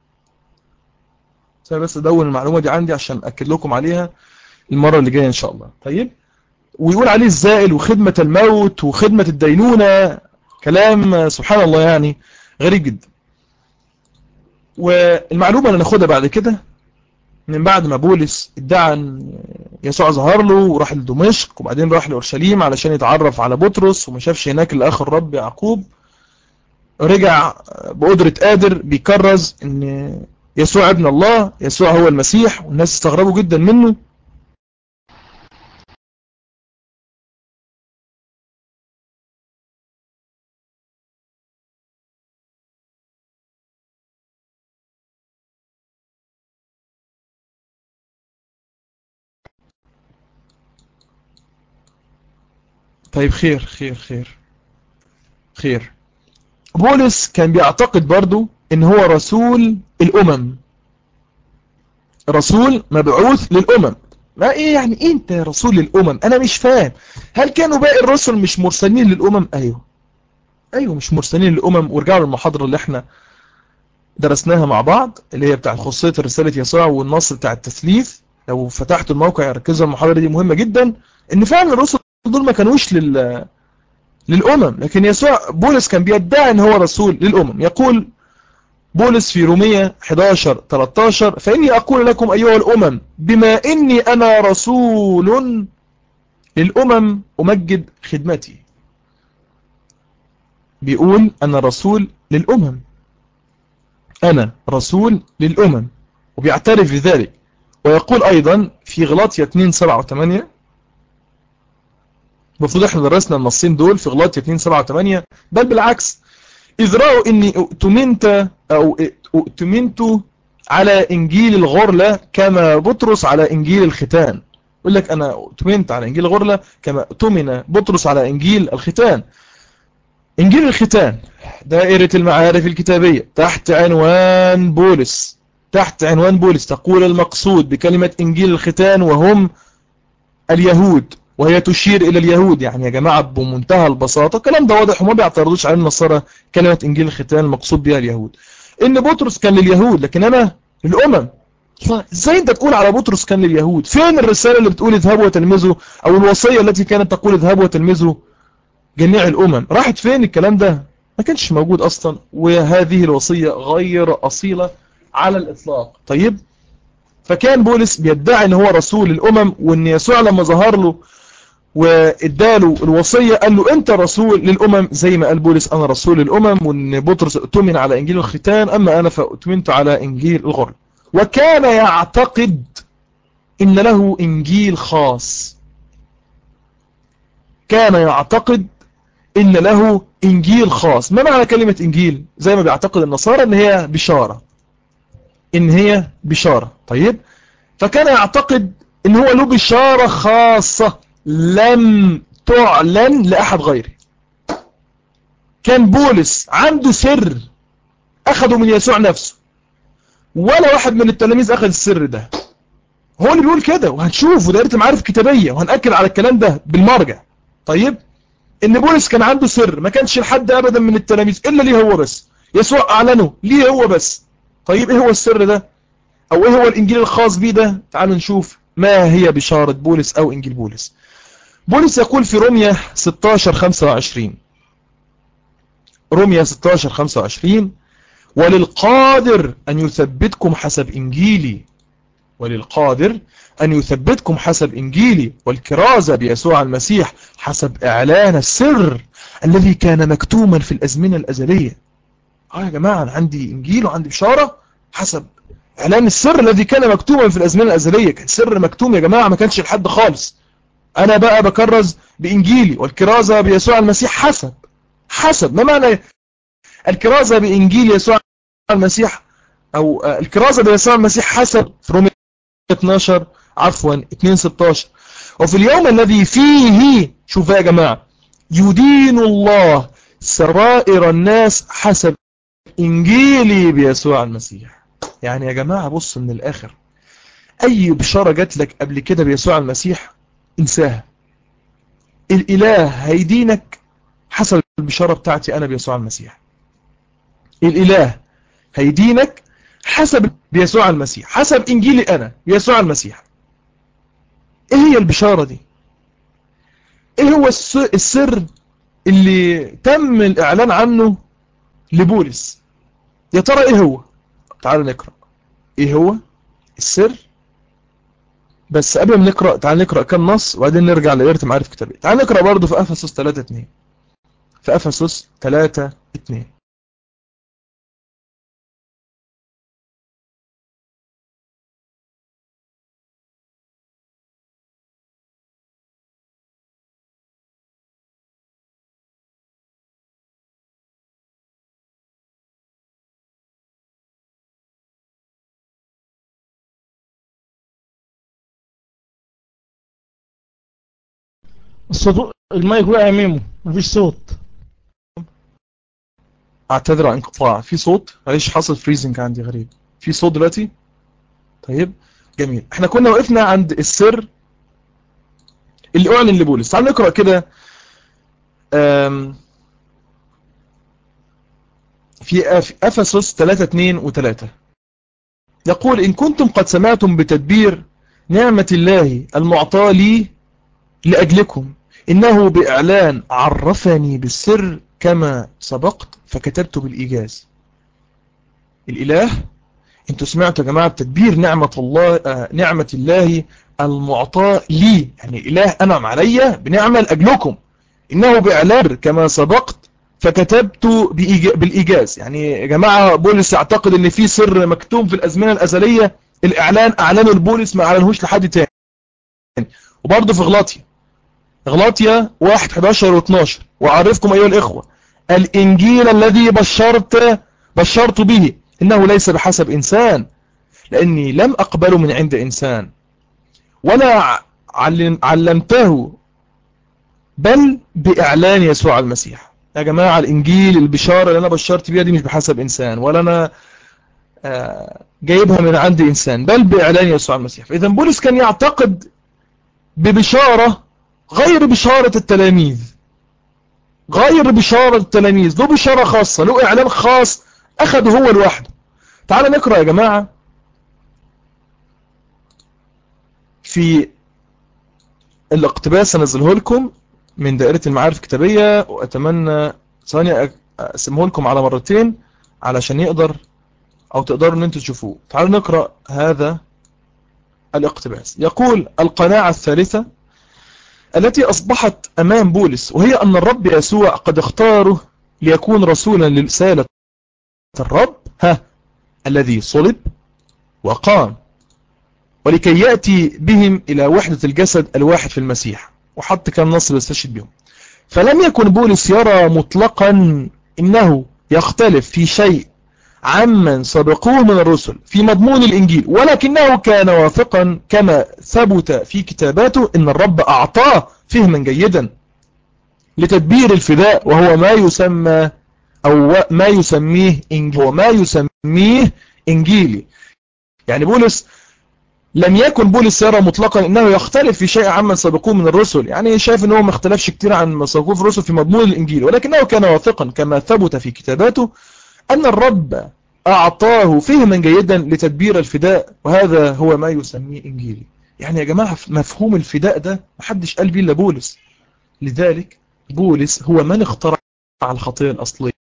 بس ادون المعلومة دي عندي عشان اكد لكم عليها المرة اللي جاية ان شاء الله. طيب ويقول عليه الزائل وخدمة الموت وخدمة الدينونة، كلام سبحان الله يعني غريب جدا. والمعلومة اللي ناخدها بعد كده من بعد ما بولس ادعى ان يسوع ظهر له وراح لدمشق وبعدين راح لأورشليم علشان يتعرف على بطرس وما شافش هناك الأخ الرب يعقوب، رجع بقدرة قادر بيكرز ان يسوع ابن الله، يسوع هو المسيح، والناس استغربوا جدا منه. طيب خير. بولس كان بيعتقد برضو ان هو رسول الامم، رسول مبعوث للامم. ما ايه يعني إيه انت رسول للامم؟ انا مش فاهم. هل كانوا باقي الرسل مش مرسلين للامم؟ ايوه مش مرسلين للامم. وارجعوا للمحاضرة اللي احنا درسناها مع بعض اللي هي بتاع خصوصية رسالة يسوع والنص بتاع التثليث. لو فتحت الموقع يركزوا المحاضرة دي مهمة جدا، ان فعلا الرسل دول ما كانوش للأمم، لكن يسوع بولس كان بيدعي ان هو رسول للأمم. يقول بولس في رومية 11:13 فإني أقول لكم أيها الأمم بما إني أنا رسول للأمم أمجد خدمتي. بيقول أنا رسول للأمم. أنا رسول للأمم، وبيعترف بذلك. ويقول أيضا في غلاطية 2:7-8، المفروض احنا درسنا النصين دول في غلاطية 2:7-8، بل بالعكس، إذ رأوا إني أؤتمنت على إنجيل الغرلة كما بطرس على إنجيل الختان. يقول لك أنا أؤتمنت على إنجيل الغرلة كما أؤتمن بطرس على إنجيل الختان. إنجيل الختان دائرة المعارف الكتابية تحت عنوان بولس، تقول المقصود بكلمة إنجيل الختان وهم اليهود، وهي تشير إلى اليهود. يعني يا جماعة بمنتهى البساطة الكلام ده واضح وما بيعترضوش على النصارى، كلمة إنجيل الختان المقصود بها اليهود. إن بطرس كان لليهود لكن أنا للأمم. ازاي انت تقول على بطرس كان لليهود؟ فين الرسالة اللي بتقول اذهبوا وتلمذوا، او الوصية التي كانت تقول اذهبوا وتلمذوا جميع الأمم؟ راحت فين الكلام ده؟ ما كانش موجود أصلا، وهذه الوصية غير أصيلة على الإطلاق. طيب، فكان بولس بيدعي ان هو رسول الأمم، وان يسوع لما ظهر له واداله الوصية قال له انت رسول للأمم، زي ما قال بولس انا رسول للأمم، وان بطرس اؤتمن على انجيل الختان اما انا فاؤتمنت على انجيل الغرل. وكان يعتقد ان له انجيل خاص، كان يعتقد ان له انجيل خاص. ما معنى كلمة انجيل؟ زي ما بيعتقد النصارى ان هي بشارة، طيب، فكان يعتقد ان هو له بشارة خاصة لم تعلن لأحد غيره. كان بولس عنده سر أخده من يسوع نفسه، ولا واحد من التلاميذ أخذ السر ده. هو اللي بيقول كده، وهنشوف ودائرة المعارف كتابية وهنأكد على الكلام ده بالمرجع. طيب، ان بولس كان عنده سر ما كانش لحد أبدا من التلاميذ إلا ليه هو بس، يسوع أعلنه ليه هو بس. طيب، إيه هو السر ده؟ أو إيه هو الإنجيل الخاص بيه ده؟ تعالوا نشوف ما هي بشارة بولس أو إنجيل بولس. بولس يقول في رومية 16:25، رومية 16:25: وللقادر أن يثبتكم حسب إنجيلي، والكرازة بيسوع المسيح حسب إعلان السر الذي كان مكتوما في الأزمنة الأزلية. يا جماعة، أنا عندي إنجيل وعندي بشارة حسب إعلان السر الذي كان مكتوما في الأزمنة الأزلية. كان سر مكتوم يا جماعة، ما كانش لحد خالص. أنا بقى بكرز بإنجيلي والكرازة بيسوع المسيح حسب ما معنى الكرازة بإنجيل يسوع المسيح، أو الكرازة بيسوع المسيح حسب في رومية 2:16: وفي اليوم الذي فيه، شوف يا جماعة، يدين الله سرائر الناس حسب إنجيلي بيسوع المسيح. يعني يا جماعة بص من الآخر، أي بشارة جات لك قبل كده بيسوع المسيح انساها. الإله هيدينك حسب البشارة بتاعتي أنا بيسوع المسيح. الإله هيدينك حسب بيسوع المسيح، حسب إنجيلي أنا بيسوع المسيح. إيه هي البشارة دي؟ إيه هو السر اللي تم الإعلان عنه لبولس؟ يا ترى إيه هو؟ تعالوا نقرأ إيه هو السر. بس قبل ما نقرأ تعال نقرأ كم نص وبعدين نرجع لقراءة معارف كتابية. تعال نقرأ برضو في أفسس 3:2. في أفسس 3:2: الصوت المايك وقع ميمو، مفيش صوت. أعتذر عن انقطاع في صوت، معلش حصل فريزنج عندي غريب. في صوت دلوقتي؟ طيب جميل. احنا كنا وقفنا عند السر اللي أعلن لبولس. تعال نقرأ كده في أفسس 3:2-3. يقول إن كنتم قد سمعتم بتدبير نعمة الله المعطاة لي لأجلكم، إنه بإعلان عرفني بالسر كما سبقت فكتبت بالإيجاز. الإله، انتوا سمعتوا يا جماعة بتدبير نعمة الله، نعمة الله المعطاة لي، يعني الإله أنعم علي بنعمة لأجلكم، إنه بإعلان كما سبقت فكتبت بالإيجاز. يعني يا جماعة بولس يعتقد ان في سر مكتوم في الأزمنة الأزلية، الإعلان أعلنه البولس ما أعلنهوش لحد تاني. وبرضه في غلاطيا 1 11 و12 وأعرفكم أيها الإخوة الإنجيل الذي بشرت به إنه ليس بحسب إنسان، لأني لم أقبله من عند إنسان ولا علمته بل بإعلان يسوع المسيح. يا جماعة الإنجيل البشارة اللي أنا بشرت بيها دي مش بحسب إنسان، ولا أنا جايبها من عند إنسان، بل بإعلان يسوع المسيح. فإذا بولس كان يعتقد ببشارة غير بشارة التلاميذ، غير بشارة التلاميذ، له بشارة خاصة، له إعلان خاص أخذه هو لوحده. تعالوا نقرأ يا جماعة في الاقتباس، أنزله لكم من دائرة المعارف الكتابية، وأتمنى ثانية أقسمه لكم على مرتين علشان يقدر أو تقدروا أن أنتم تشوفوه. تعالوا نقرأ هذا الاقتباس. يقول: القناعة الثالثة التي أصبحت أمام بولس، وهي أن الرب يسوع قد اختاره ليكون رسولا لرسالة الرب الذي صلب وقام، ولكي يأتي بهم إلى وحدة الجسد الواحد في المسيح. وحط كان نص يستشهد بهم. فلم يكن بولس يرى مطلقا إنه يختلف في شيء عمن سبقوه من الرسل في مضمون الإنجيل، ولكنه كان واثقا كما ثبت في كتاباته إن الرب أعطاه فهما جيدا لتدبير الفداء، وهو ما يسمى أو ما يسميه إنجيلي، هو ما يسميه إنجيلي. يعني بولس لم يكن بولس يرى مطلقا انه يختلف في شيء عمن سبقوه من الرسل، يعني شايف انه ما اختلفش كتير عن ما سبقوه في الرسل في مضمون الانجيل، ولكنه كان واثقا كما ثبت في كتاباته ان الرب اعطاه فهما جيدا لتدبير الفداء، وهذا هو ما يسميه انجيلي. يعني يا جماعة مفهوم الفداء ده محدش قال بيه الا بولس. لذلك بولس هو من اخترع الخطية الاصلية،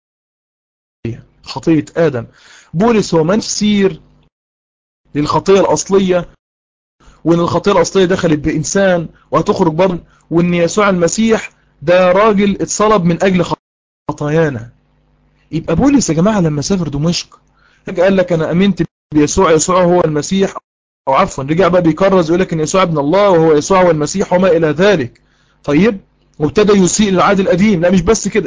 خطية ادم. بولس هو من تفسير للخطية الاصلية، وان الخطيئة الاصلية دخلت بانسان وهتخرج بره، وان يسوع المسيح ده راجل اتصلب من اجل خطايانا. يبقى بولس يا جماعة لما سافر دمشق قال لك انا امنت بيسوع، يسوع هو المسيح، او عفوا رجع بقى بيكرز يقول لك ان يسوع ابن الله وهو يسوع هو المسيح وما الى ذلك. طيب وابتدى يسيء للعهد القديم. لا مش بس كده،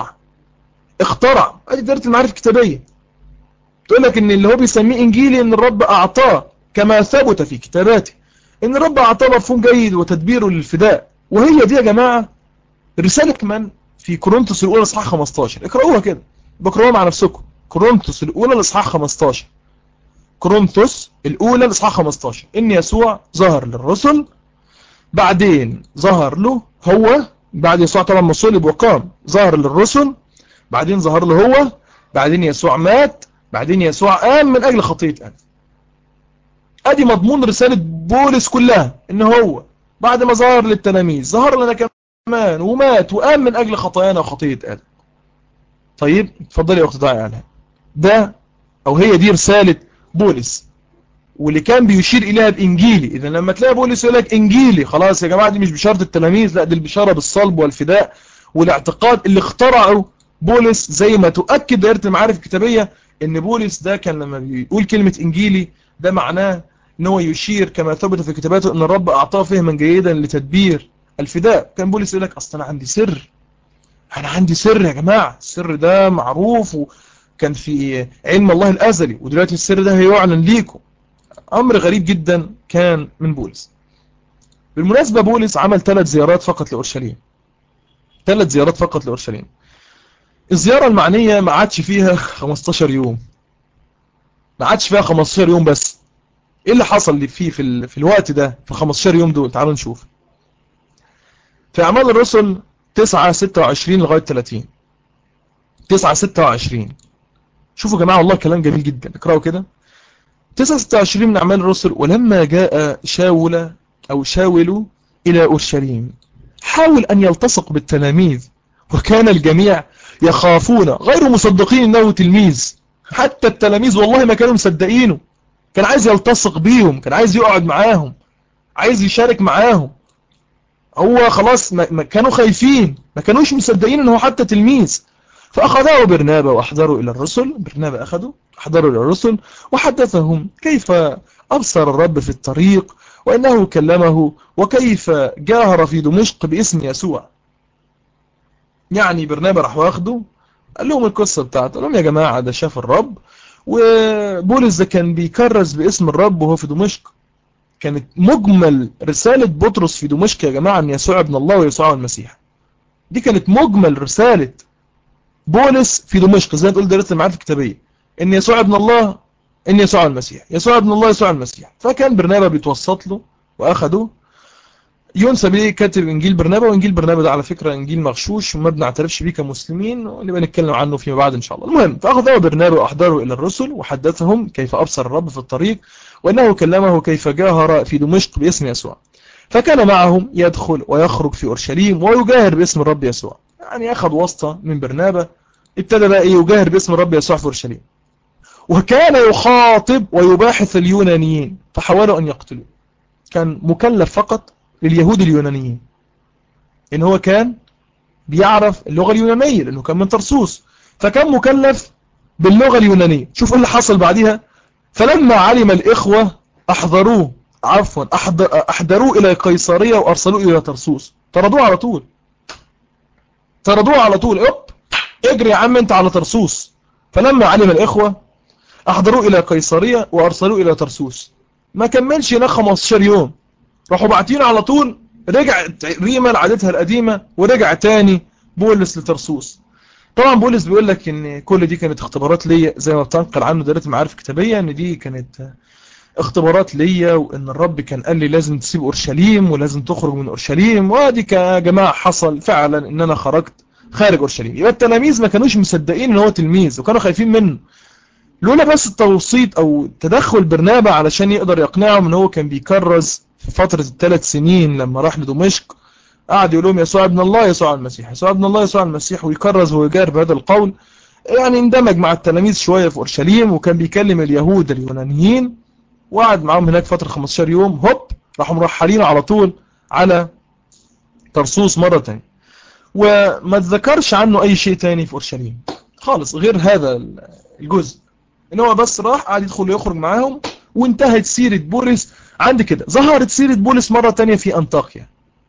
اخترع. ادي دائرة المعارف الكتابية تقول لك ان اللي هو بيسميه انجيلي ان الرب اعطاه كما ثبت في كتاباته، ان الرب اعطاه مفهوم جيد وتدبيره للفداء. وهي دي يا جماعة رسالة من في كورنثوس الاولى اصحاح 15. اقرأوها كده، بقرأوها مع نفسكم. كورنثوس الاولى الاصحاح 15، كورنثوس الاولى الاصحاح 15. ان يسوع ظهر للرسل، بعدين ظهر له هو، بعد يسوع طبعا ما صلب وقام ظهر للرسل، بعدين ظهر له هو، بعدين يسوع مات، بعدين يسوع قام من اجل خطية ادم. ادي مضمون رسالة بولس كلها، ان هو بعد ما ظهر للتلاميذ ظهر لنا كمان ومات وقام من اجل خطايانا وخطية ادم. طيب اتفضلي يا اخت ضايع عنها. ده او هي دي رسالة بولس، واللي كان بيشير اليها بانجيلي. اذا لما تلاقي بولس يقول لك انجيلي، خلاص يا جماعة دي مش بشارة التلاميذ، لا دي البشارة بالصلب والفداء والاعتقاد اللي اخترعه بولس. زي ما تؤكد دائرة المعارف الكتابية ان بولس ده كان لما بيقول كلمة انجيلي ده معناه ان هو يشير كما ثبت في كتاباته ان الرب اعطاه فهما جيدا لتدبير الفداء. كان بولس يقول لك اصل انا عندي سر، انا عندي سر يا جماعة، السر ده معروف وكان في علم الله الازلي، ودلوقتي السر ده هيعلن ليكم. امر غريب جدا كان من بولس. بالمناسبة بولس عمل 3 زيارات فقط لأورشليم، 3 زيارات فقط لأورشليم. الزيارة المعنية ما عادش فيها 15 يوم، ما عادش فيها 15 يوم بس. ايه اللي حصل اللي فيه في الوقت ده في 15 يوم دول؟ تعالوا نشوف. في اعمال الرسل 9:26 لغاية 30، 9:26. شوفوا يا جماعة والله كلام جميل جدا، اقرأوا كده. 9:26 من اعمال الرسل: ولما جاء شاول الى اورشليم حاول ان يلتصق بالتلاميذ، وكان الجميع يخافون غير مصدقين انه تلميذ. حتى التلاميذ والله ما كانوا مصدقينه، كان عايز يلتصق بيهم، كان عايز يقعد معاهم، عايز يشارك معاهم. هو خلاص ما كانوا خايفين، ما كانوش مصدقين انه حتى تلميذ. فأخذه برنابا وأحضروا إلى الرسل. برنابا أحضروا إلى الرسل وحدثهم كيف أبصر الرب في الطريق وإنه كلمه وكيف جاهر في دمشق باسم يسوع. يعني برنابا راح واخده قال لهم القصة بتاعته، قال لهم يا جماعة ده شاف الرب، وبولس ده كان بيكرز باسم الرب وهو في دمشق. كانت مجمل رسالة بطرس في دمشق يا جماعة أن يسوع ابن الله ويسوع المسيح. دي كانت مجمل رسالة بولس في دمشق، زي ما تقول دائرة المعارف الكتابية، ان يسوع ابن الله، ان يسوع المسيح، يسوع ابن الله، يسوع المسيح. فكان برنابا بيتوسط له واخده. ينسب ليه كاتب انجيل برنابا، وانجيل برنابا ده على فكرة انجيل مغشوش وما بنعترفش بيه كمسلمين، ونبقى نتكلم عنه فيما بعد ان شاء الله. المهم، فاخذه برنابا واحضره الى الرسل وحدثهم كيف ابصر الرب في الطريق وانه كلمه كيف جاهر في دمشق باسم يسوع. فكان معهم يدخل ويخرج في اورشليم ويجاهر باسم الرب يسوع. يعني اخذ واسطة من برنابا، ابتدى بقى يجاهر باسم الرب يسوع في اورشليم. وكان يخاطب ويباحث اليونانيين فحاولوا ان يقتلوه. كان مكلف فقط لليهود اليونانيين، ان هو كان بيعرف اللغة اليونانية لانه كان من طرسوس، فكان مكلف باللغة اليونانية. شوف ايه اللي حصل بعدها. فلما علم الاخوة احضروه الى قيصرية وارسلوه الى طرسوس. طردوه على طول. اجري يا عم انت على طرسوس. فلما علم الاخوة احضروه الى قيصرية وارسلوه الى طرسوس. ما كملش هناك 15 يوم راحوا باعتين على طول. رجعت ريما لعادتها القديمة ورجع تاني بولس لطرسوس. طبعا بولس بيقول لك ان كل دي كانت اختبارات ليا، زي ما بتنقل عنه دائرة المعارف الكتابية، ان دي كانت اختبارات ليا، وان الرب كان قال لي لازم تسيب اورشليم ولازم تخرج من اورشليم. وادي يا جماعة حصل فعلا ان انا خرجت خارج اورشليم. يبقى التلاميذ ما كانوش مصدقين ان هو تلميذ وكانوا خايفين منه، لولا بس التوسيط او تدخل برنابا علشان يقدر يقنعهم ان هو كان بيكرز في فترة ال3 سنين. لما راح لدمشق قعد يقول لهم يسوع ابن الله يسوع المسيح، يسوع ابن الله يسوع المسيح، ويكرز ويجار بهذا القول. يعني اندمج مع التلاميذ شوية في اورشليم، وكان بيكلم اليهود اليونانيين، وقعد معاهم هناك فترة 15 يوم. هوب راحوا مرحلين على طول على طرسوس مرة تانية. وما تذكرش عنه اي شيء تاني في اورشليم خالص غير هذا الجزء، ان هو بس راح قاعد يدخل ويخرج معاهم، وانتهت سيرة بولس عند كده. ظهرت سيرة بولس مرة تانية في أنطاكيا.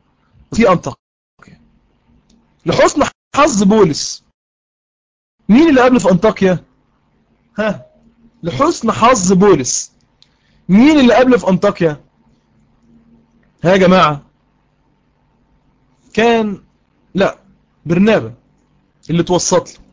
لحسن حظ بولس، مين اللي قبل في أنطاكيا؟ لحسن حظ بولس، مين اللي قبل في أنطاكيا؟ يا جماعة، برنابا اللي توسط له.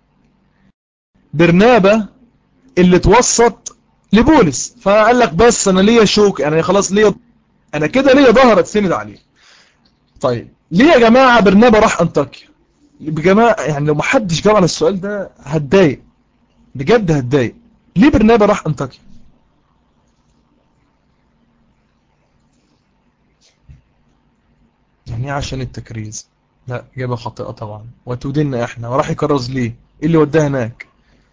برنابا اللي توسط لبولس، فقال لك بس انا ليا شوك، انا خلاص انا كده ليا ظهر اتسند عليه. طيب ليه يا جماعة برنابا راح أنطاكيا؟ بجماعة يعني لو محدش جاوب على السؤال ده هتضايق، بجد هتضايق. ليه برنابا راح أنطاكيا؟ يعني عشان التكريز؟ لا، إجابة خاطئة طبعا، وتودينا احنا. وراح يكرز ليه؟ ايه اللي وداه هناك؟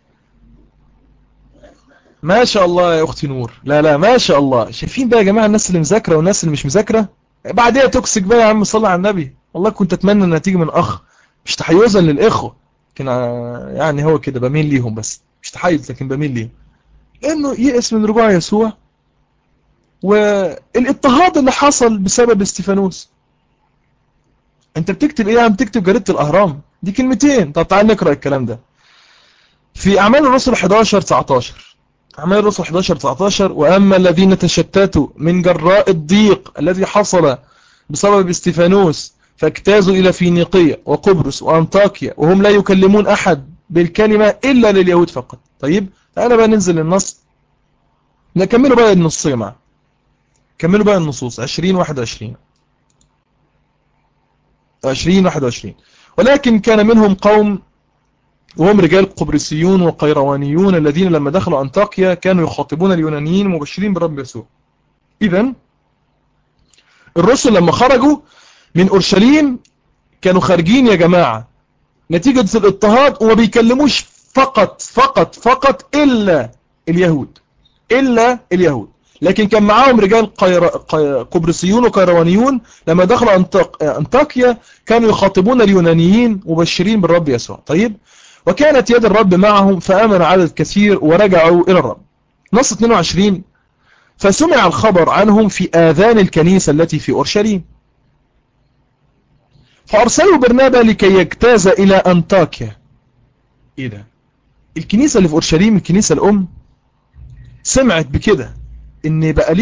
ما شاء الله يا اختي نور، لا ما شاء الله. شايفين بقى يا جماعة الناس اللي مذاكرة والناس اللي مش مذاكرة؟ بعدها توكسيك بقى يا عم، صلى على النبي. والله كنت اتمنى انها تيجي من اخ، مش تحيزا للاخوة، لكن يعني هو كده بميل ليهم، بس مش تحيز لكن بميل ليهم، لانه يئس من رجوع يسوع والاضطهاد اللي حصل بسبب استيفانوس. انت بتكتب ايه؟ عم تكتب جريدة الاهرام دي كلمتين. طب تعال نقرأ الكلام ده في اعمال الرسل 11-19. اعمال الرسل 11-19: واما الذين تشتتوا من جراء الضيق الذي حصل بسبب استيفانوس فاجتازوا الى فينيقية وقبرص وانطاكيا، وهم لا يكلمون احد بالكلمة الا لليهود فقط. طيب تعالى بقى ننزل النص، نكملوا بقى النصية معه. كملوا بقى النصوص 20-21. ولكن كان منهم قوم وهم رجال قبرصيون وقيروانيون الذين لما دخلوا أنطاكيا كانوا يخاطبون اليونانيين مبشرين برب يسوع. إذن الرسل لما خرجوا من أورشليم كانوا خارجين يا جماعة نتيجة الاضطهاد، وما بيكلموش فقط إلا اليهود. لكن كان معاهم رجال قبرصيون وقيروانيون لما دخلوا أنطاكيا كانوا يخاطبون اليونانيين مبشرين بالرب يسوع. طيب، وكانت يد الرب معهم فآمن عدد كثير ورجعوا إلى الرب. نص 22: فسمع الخبر عنهم في آذان الكنيسة التي في أورشليم، فأرسلوا برنابا لكي يجتاز إلى أنطاكيا. إيه ده؟ الكنيسة اللي في أورشليم، الكنيسة الأم، سمعت بكده إن بقى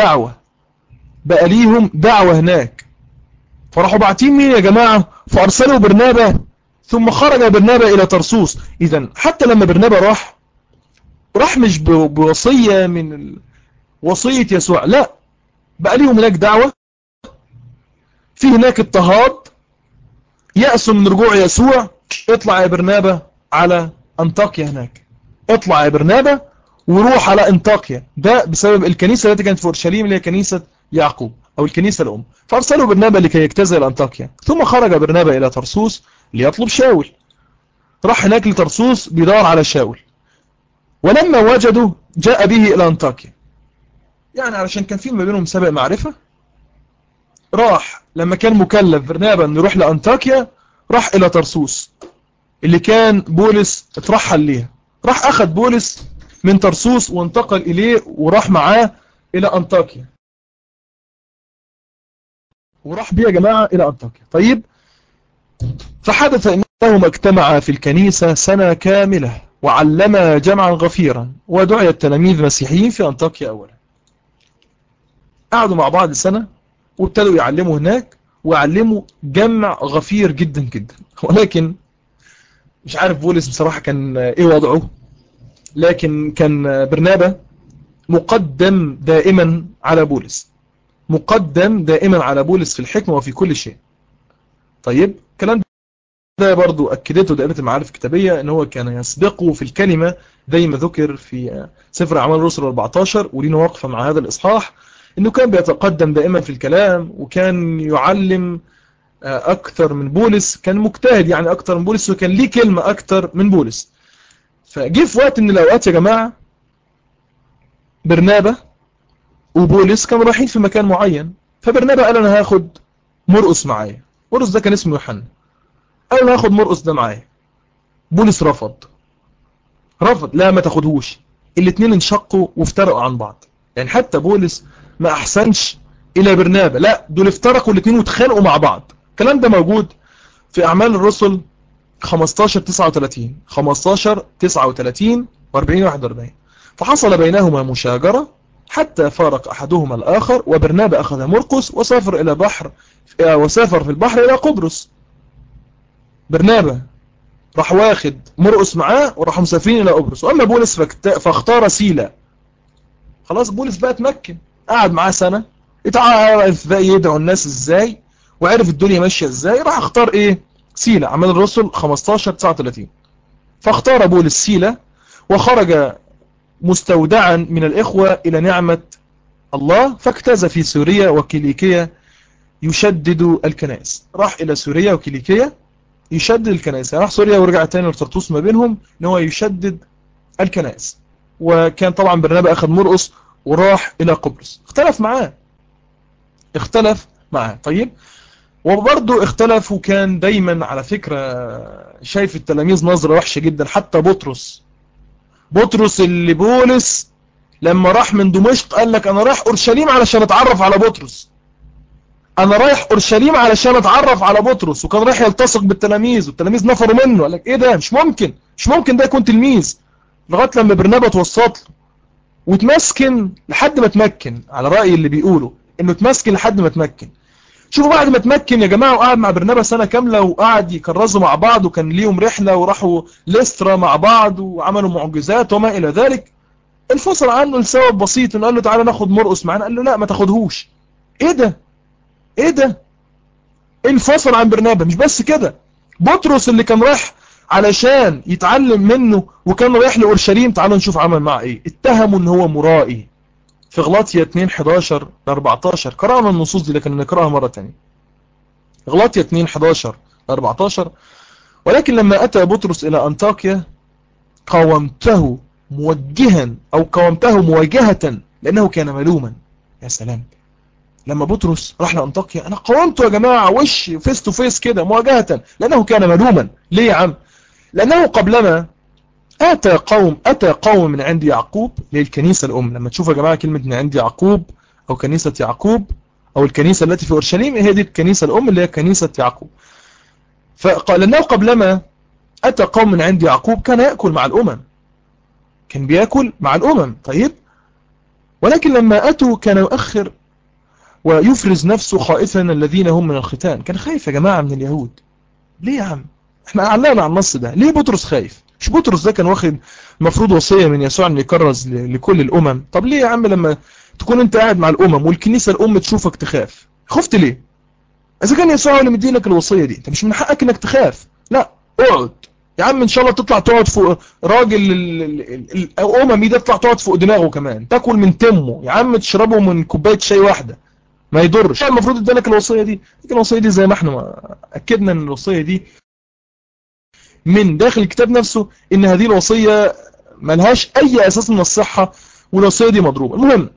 ليهم دعوة هناك، فراحوا باعتين مين يا جماعة؟ فأرسلوا برنابا، ثم خرج برنابا إلى ترسوس. إذن حتى لما برنابا راح مش بوصية من وصية يسوع، لا، بقى ليهم هناك دعوة، في هناك اضطهاد، يأسوا من رجوع يسوع. اطلع يا برنابا على أنطاكيا هناك، اطلع يا برنابا وروح على أنطاكيا. ده بسبب الكنيسة التي كانت في أورشليم اللي هي كنيسة يعقوب أو الكنيسة الأم. فأرسلوا برنابا لكي يجتاز إلى أنطاكيا، ثم خرج برنابا إلى ترسوس ليطلب شاول. راح هناك لترسوس بيدور على شاول، ولما وجده جاء به إلى أنطاكيا. يعني علشان كان في ما بينهم سابق معرفة، راح لما كان مكلف برنابا أن يروح لأنطاكيا، راح إلى ترسوس اللي كان بولس اترحل ليها. راح أخذ بولس من ترسوس وانتقل إليه وراح معاه إلى أنطاكيا، وراح بيه يا جماعة إلى أنطاكيا. طيب، فحدث إنهما اجتمعا في الكنيسة سنة كاملة وعلما جمعا غفيرا، ودعي التلاميذ مسيحيين في أنطاكيا أولا. قعدوا مع بعض سنة وابتدوا يعلموا هناك، ويعلموا جمع غفير جدا جدا. ولكن مش عارف بولس بصراحة كان ايه وضعه، لكن كان برنابا مقدم دائما على بولس، مقدم دائما على بولس في الحكمة وفي كل شيء. طيب، الكلام ده برضو أكدته دائرة المعارف الكتابية ان هو كان يسبقه في الكلمة زي ما ذكر في سفر أعمال الرسل 14، ولينا وقفة مع هذا الإصحاح، انه كان بيتقدم دائما في الكلام، وكان يعلم أكثر من بولس، كان مجتهد يعني أكثر من بولس، وكان ليه كلمة أكثر من بولس. فجي في وقت من الأوقات يا جماعة، برنابا وبولس كانوا رايحين في مكان معين، فبرنابا قال أنا هاخد مرقس معايا. مرقس ده كان اسمه يوحنا، قال أنا هاخد مرقس ده معايا. بولس رفض، لا ما تاخدهوش. الاثنين انشقوا وافترقوا عن بعض. يعني حتى بولس ما أحسنش إلى برنابا، لا، دول افترقوا الاثنين واتخانقوا مع بعض. الكلام ده موجود في أعمال الرسل 15-39 15-39 و40-41. فحصل بينهما مشاجرة حتى فارق أحدهما الآخر، وبرنابا أخذ مرقس وسافر في البحر إلى قبرص. برنابا راح واخد مرقس معاه وراحوا مسافرين إلى قبرص. وأما بولس فاختار سيلا. خلاص، بولس بقى اتمكن، قعد معاه سنة، اتعرف بقى يدعو الناس ازاي، وعرف الدنيا ماشية ازاي. راح اختار ايه؟ سيلا. أعمال الرسل 15-39. فاختار بولس سيلا وخرج مستودعا من الإخوة إلى نعمة الله، فاجتاز في سوريا وكيليكية يشدد الكنائس. راح إلى سوريا وكيليكية يشدد الكنائس، راح سوريا ورجع تاني لترطوس ما بينهم ان هو يشدد الكنائس. وكان طبعا برنابا أخذ مرقس وراح إلى قبرص. اختلف معاه. طيب، وبرضه اختلف، وكان دايما على فكرة شايف التلاميذ نظرة وحشة جدا. حتى بطرس اللي بولس لما راح من دمشق قال لك انا رايح اورشليم علشان اتعرف على بطرس، انا رايح اورشليم علشان اتعرف على بطرس، وكان رايح يلتصق بالتلاميذ، والتلاميذ نفروا منه. قال لك ايه ده؟ مش ممكن ده يكون تلميذ. لغايه لما برنابا توسط له وتمسكن لحد ما تمكن، على رأي اللي بيقولوا انه تمسكن لحد ما تمكن. شوفوا، بعد ما تمكن يا جماعة وقعد مع برنابا سنة كاملة، وقعد يكرزوا مع بعض، وكان ليهم رحلة وراحوا ليسترا مع بعض وعملوا معجزات وما إلى ذلك، انفصل عنه لسبب بسيط، انه قال له تعالى ناخد مرقس معانا. قال له لا، ما تاخدهوش. ايه ده؟ انفصل عن برنابا. مش بس كده، بطرس اللي كان رايح علشان يتعلم منه وكان رايح لأورشليم، تعالوا نشوف عمل معه ايه. اتهموا ان هو مرائي في غلاطيا 2:11-14. قرأنا النصوص دي لكن نقرأها مرة تانية. غلاطيا 2:11-14. ولكن لما أتى بطرس إلى أنطاكيا قاومته مواجهة لأنه كان ملوما. يا سلام، لما بطرس راح لأنطاكيا أنا قاومته يا جماعة، وش فيس تو فيس كده، مواجهة، لأنه كان ملوما. ليه يا عم؟ لأنه قبلما أتى قوم من عند يعقوب للكنيسة الأم. لما تشوفوا يا جماعة كلمة من عند يعقوب أو كنيسة يعقوب أو الكنيسة التي في أورشليم، هي دي الكنيسة الأم اللي هي كنيسة يعقوب. فقال لأنه قبلما أتى قوم من عند يعقوب كان يأكل مع الأمم، كان بيأكل مع الأمم. طيب، ولكن لما أتوا كان يؤخر ويفرز نفسه خائفا الذين هم من الختان. كان خايف يا جماعة من اليهود. ليه يا عم؟ احنا علقنا على النص ده. ليه بطرس خايف؟ مش بطرس ده كان واخد المفروض وصية من يسوع ان يكرز لكل الأمم؟ طب ليه يا عم لما تكون انت قاعد مع الأمم والكنيسة الأم تشوفك تخاف؟ خفت ليه؟ إذا كان يسوع اللي مدينك الوصية دي، انت مش من حقك انك تخاف. لا، اقعد يا عم، ان شاء الله تطلع تقعد فوق راجل الأممي ده، تطلع تقعد فوق دماغه كمان، تاكل من تمه يا عم، تشربه من كوباية شاي واحدة، ما يضرش. المفروض ادالك الوصية دي. لكن الوصية دي زي ما احنا أكدنا ان الوصية دي من داخل الكتاب نفسه ان هذه الوصية ملهاش اي اساس من الصحة، والوصية دي مضروبة. المهم،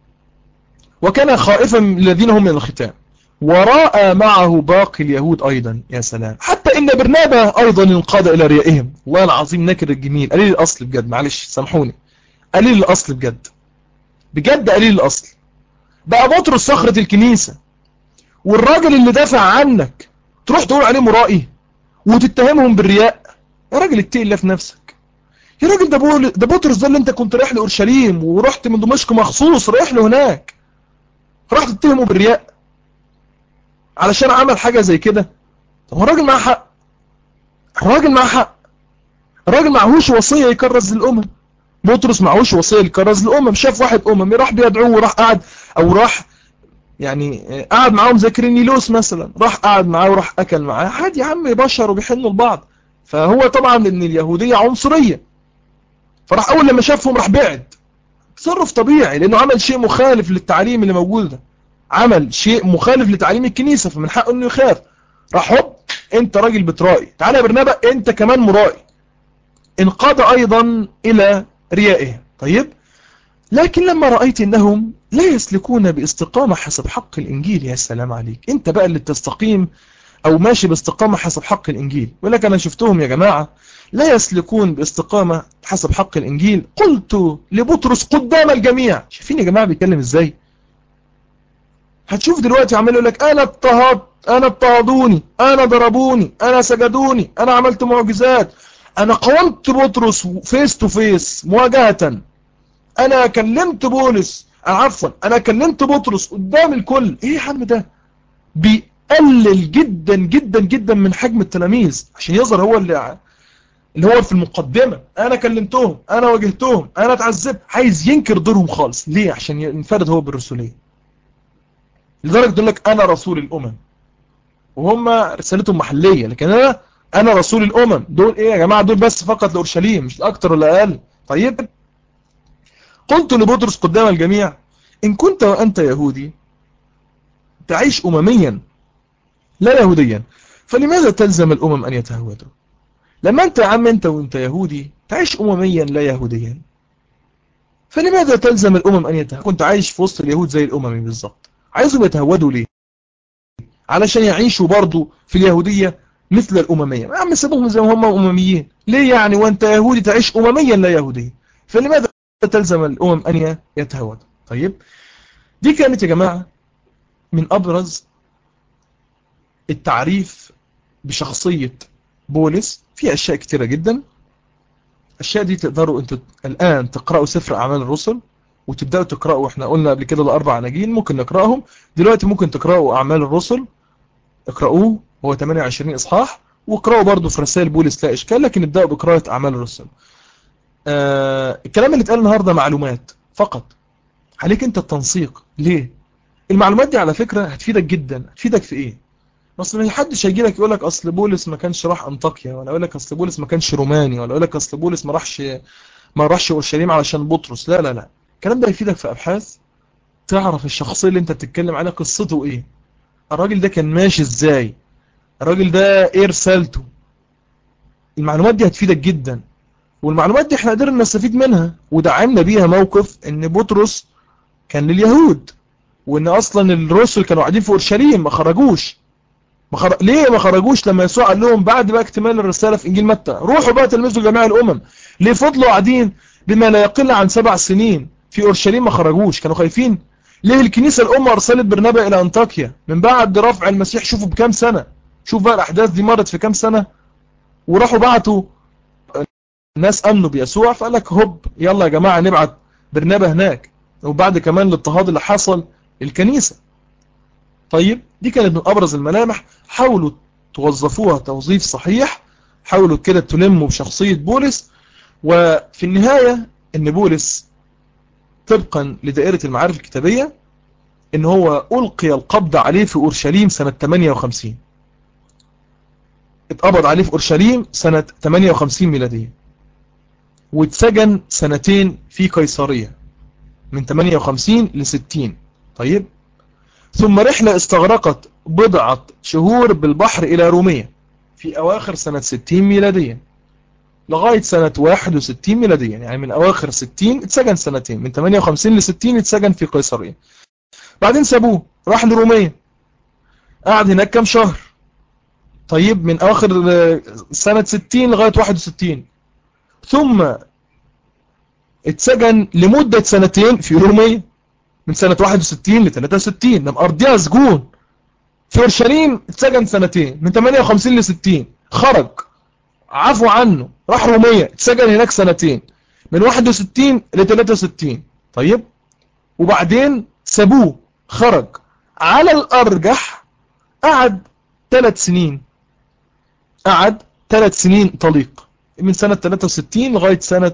وكان خائفا الذين هم من الختان، ورأى معه باقي اليهود ايضا. يا سلام، حتى ان برنابا ايضا انقاد الى ريائهم. والله العظيم نكر الجميل، قليل الاصل بجد، معلش سامحوني، قليل الاصل بجد، بجد قليل الاصل. بقى بطرس صخرة الكنيسة، والراجل اللي دافع عنك تروح تقول عليه مرائي وتتهمهم بالرياء؟ يا راجل اتقي الله في نفسك يا راجل. ده بطرس ده اللي انت كنت رايح لأورشليم ورحت من دمشق مخصوص رايح له هناك، راح تتهمه بالرياء علشان عمل حاجة زي كده؟ طب هو الراجل معاه حق، الراجل معاه حق، الراجل معهوش وصية يكرز للأمم. بطرس معهوش وصية يكرز للأمم. شاف واحد أممي راح بيدعوه وراح قعد، أو راح يعني قعد معاهم زي كرينيلوس مثلا، راح قعد معاه وراح أكل معاه عادي يا عم، بشر وبيحنوا لبعض. فهو طبعا ان اليهودية عنصرية، فراح أول لما شافهم راح بعد. تصرف طبيعي لأنه عمل شيء مخالف للتعليم اللي موجود ده، عمل شيء مخالف لتعليم الكنيسة، فمن حقه انه يخاف. راح هوب، انت راجل بترائي، تعالى يا برنابا انت كمان مرائي. انقاد ايضا الى ريائه. طيب، لكن لما رأيت انهم لا يسلكون باستقامة حسب حق الانجيل. يا سلام عليك، انت بقى اللي بتستقيم او ماشي باستقامة حسب حق الانجيل. ولكن انا شفتهم يا جماعة لا يسلكون باستقامة حسب حق الانجيل. قلت لبطرس قدام الجميع. شايفين يا جماعة بيتكلم ازاي؟ هتشوف دلوقتي عمال يقول لك انا اضطهدوني، انا ضربوني، انا سجدوني، انا عملت معجزات، انا قاومت بطرس فيس تو فيس مواجهة، انا كلمت بولس، عفوا انا كلمت بطرس قدام الكل. ايه يا عم ده؟ بيقلل جدا جدا جدا من حجم التلاميذ عشان يظهر هو اللي هو في المقدمة. انا كلمتهم، انا واجهتهم، انا اتعذبت. عايز ينكر دورهم خالص. ليه؟ عشان ينفرد هو بالرسولية. لدرجة يقول لك انا رسول الامم، وهم رسالتهم محلية. لكن انا رسول الامم. دول ايه يا جماعة؟ دول بس فقط لأورشليم، مش اكتر ولا اقل. طيب، قلت لبطرس قدام الجميع ان كنت وانت يهودي تعيش امميا لا يهوديا، فلماذا تلزم الامم ان يتهودوا؟ لما انت يا عم وانت يهودي تعيش امميا لا يهوديا، فلماذا تلزم الامم ان يتهودوا؟ كنت عايش في وسط اليهود زي الاممي بالظبط، عايزهم يتهودوا ليه؟ علشان يعيشوا برضو في اليهودية مثل الأممية. يا عم سيبهم زي ما هم أمميين. ليه يعني وانت يهودي تعيش أمميا لا يهوديا؟ فلماذا تلزم الأمم أن يتهودوا؟ طيب، دي كانت يا جماعة من أبرز التعريف بشخصية بولس. في أشياء كتيرة جدا. الأشياء دي تقدروا أنتوا الآن تقرأوا سفر أعمال الرسل وتبدأوا تقرأوا. احنا قلنا قبل كده الأربع أناجيل ممكن نقرأهم دلوقتي. ممكن تقرأوا أعمال الرسل، اقرأوه، هو 28 إصحاح. واقرأوا برضو في رسائل بولس لا إشكال، لكن ابدأوا بقراءة أعمال الرسل. الكلام اللي اتقال النهاردة معلومات فقط، عليك أنت التنسيق. ليه؟ المعلومات دي على فكرة هتفيدك جدا. هتفيدك في إيه؟ اصل ما حدش هيجي لك يقول لك اصل بولس ما كانش راح انطاكيا، ولا يقول لك اصل بولس ما كانش روماني، ولا يقول لك اصل بولس ما راحش اورشليم علشان بطرس. لا لا لا، الكلام ده هيفيدك في ابحاث، تعرف الشخصيه اللي انت بتتكلم عليها قصته ايه، الراجل ده كان ماشي ازاي، الراجل ده ايه رسالته. المعلومات دي هتفيدك جدا، والمعلومات دي احنا قدرنا نستفيد منها ودعمنا بيها موقف ان بطرس كان لليهود، وان اصلا الرسل كانوا قاعدين في اورشليم ما خرجوش. ليه ما خرجوش لما يسوع قال لهم بعد بقى اكتمال الرسالة في إنجيل متى روحوا بقى تلمذوا جميع الأمم؟ ليه فضلوا قاعدين بما لا يقل عن 7 سنين في أورشليم ما خرجوش؟ كانوا خايفين. ليه الكنيسة الأم أرسلت برنابا إلى أنطاكيا من بعد رفع المسيح؟ شوفوا بكام سنة، شوف بقى الأحداث دي مرت في كام سنة، وراحوا بعتوا الناس أمنوا بيسوع، فقال لك هوب يلا يا جماعة نبعت برنابا هناك، وبعد كمان الاضطهاد اللي حصل الكنيسة. طيب دي كانت من أبرز الملامح. حاولوا توظفوها توظيف صحيح، حاولوا كده تلموا بشخصية بولس. وفي النهاية ان بولس طبقا لدائرة المعارف الكتابية ان هو ألقي القبض عليه في أورشليم سنة 58. اتقبض عليه في أورشليم سنة 58 ميلادية، واتسجن 2 في قيصرية من 58 ل 60. طيب ثم رحلة استغرقت بضعة شهور بالبحر إلى رومية في أواخر سنة 60 ميلادية لغاية سنة 61 ميلادية، يعني من أواخر 60 اتسجن 2 من 58 ل 60 اتسجن في قيصرية. بعدين سابوه راح لرومية، قعد هناك كام شهر. طيب من أواخر سنة 60 لغاية 61، ثم اتسجن لمدة 2 في رومية من سنة 61 ل 63. لما أرضيها سجون في أورشليم اتسجن 2 من 58 ل 60، خرج عفوا عنه راح رومية اتسجن هناك 2 من 61 ل 63. طيب وبعدين سابوه خرج، على الأرجح قعد 3 سنين، قعد 3 سنين طليق من سنة 63 لغاية سنة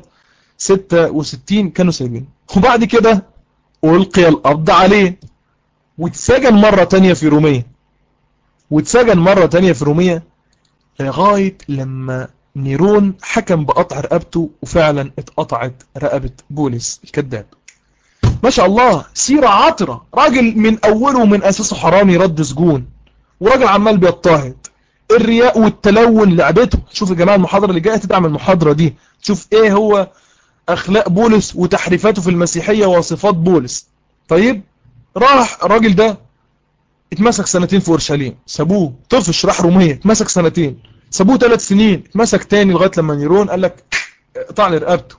66 كانوا سايبين. وبعد كده ألقي القبض عليه واتسجن مرة تانية في رومية، واتسجن مرة تانية في رومية لغاية لما نيرون حكم بقطع رقبته، وفعلا اتقطعت رقبة بولس الكذاب. ما شاء الله سيرة عطرة، راجل من أوله من أساسه حرامي رد سجون، وراجل عمال بيضطهد. الرياء والتلون لعبته. شوف يا جماعة المحاضرة اللي جاية تدعم المحاضرة دي، شوف ايه هو أخلاق بولس وتحريفاته في المسيحية وصفات بولس. طيب راح الراجل ده اتمسك 2 في أورشليم، سابوه طفش راح رومية اتمسك 2، سابوه 3 سنين اتمسك تاني لغاية لما نيرون قال لك اقطع لي رقبته.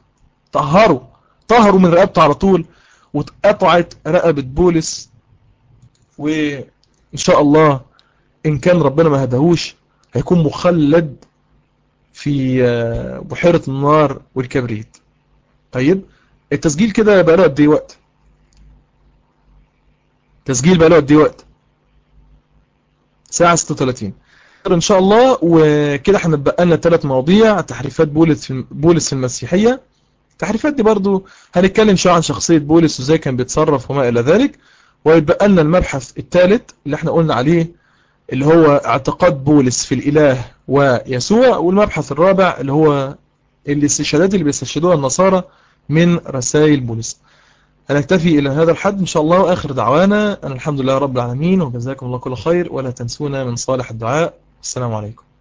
طهروا من رقبته على طول، واتقطعت رقبة بولس. وإن شاء الله إن كان ربنا ما هدهوش هيكون مخلد في بحيرة النار والكبريت. طيب التسجيل كده بقى له قد ايه وقت؟ تسجيل بقى له قد ايه وقت؟ ساعة 36 ان شاء الله. وكده هنبقى لنا 3 مواضيع: تحريفات بولس في المسيحية. التحريفات دي برضو هنتكلم شوية عن شخصية بولس وازاي كان بيتصرف وما الى ذلك. ويبقى لنا المبحث الثالث اللي احنا قلنا عليه اللي هو اعتقاد بولس في الاله ويسوع، والمبحث الرابع اللي هو الاستشهادات اللي بيستشهدوها النصارى من رسائل بولس. هنكتفي إلى هذا الحد إن شاء الله، وآخر دعوانا أن الحمد لله رب العالمين، وجزاكم الله كل خير، ولا تنسونا من صالح الدعاء. السلام عليكم.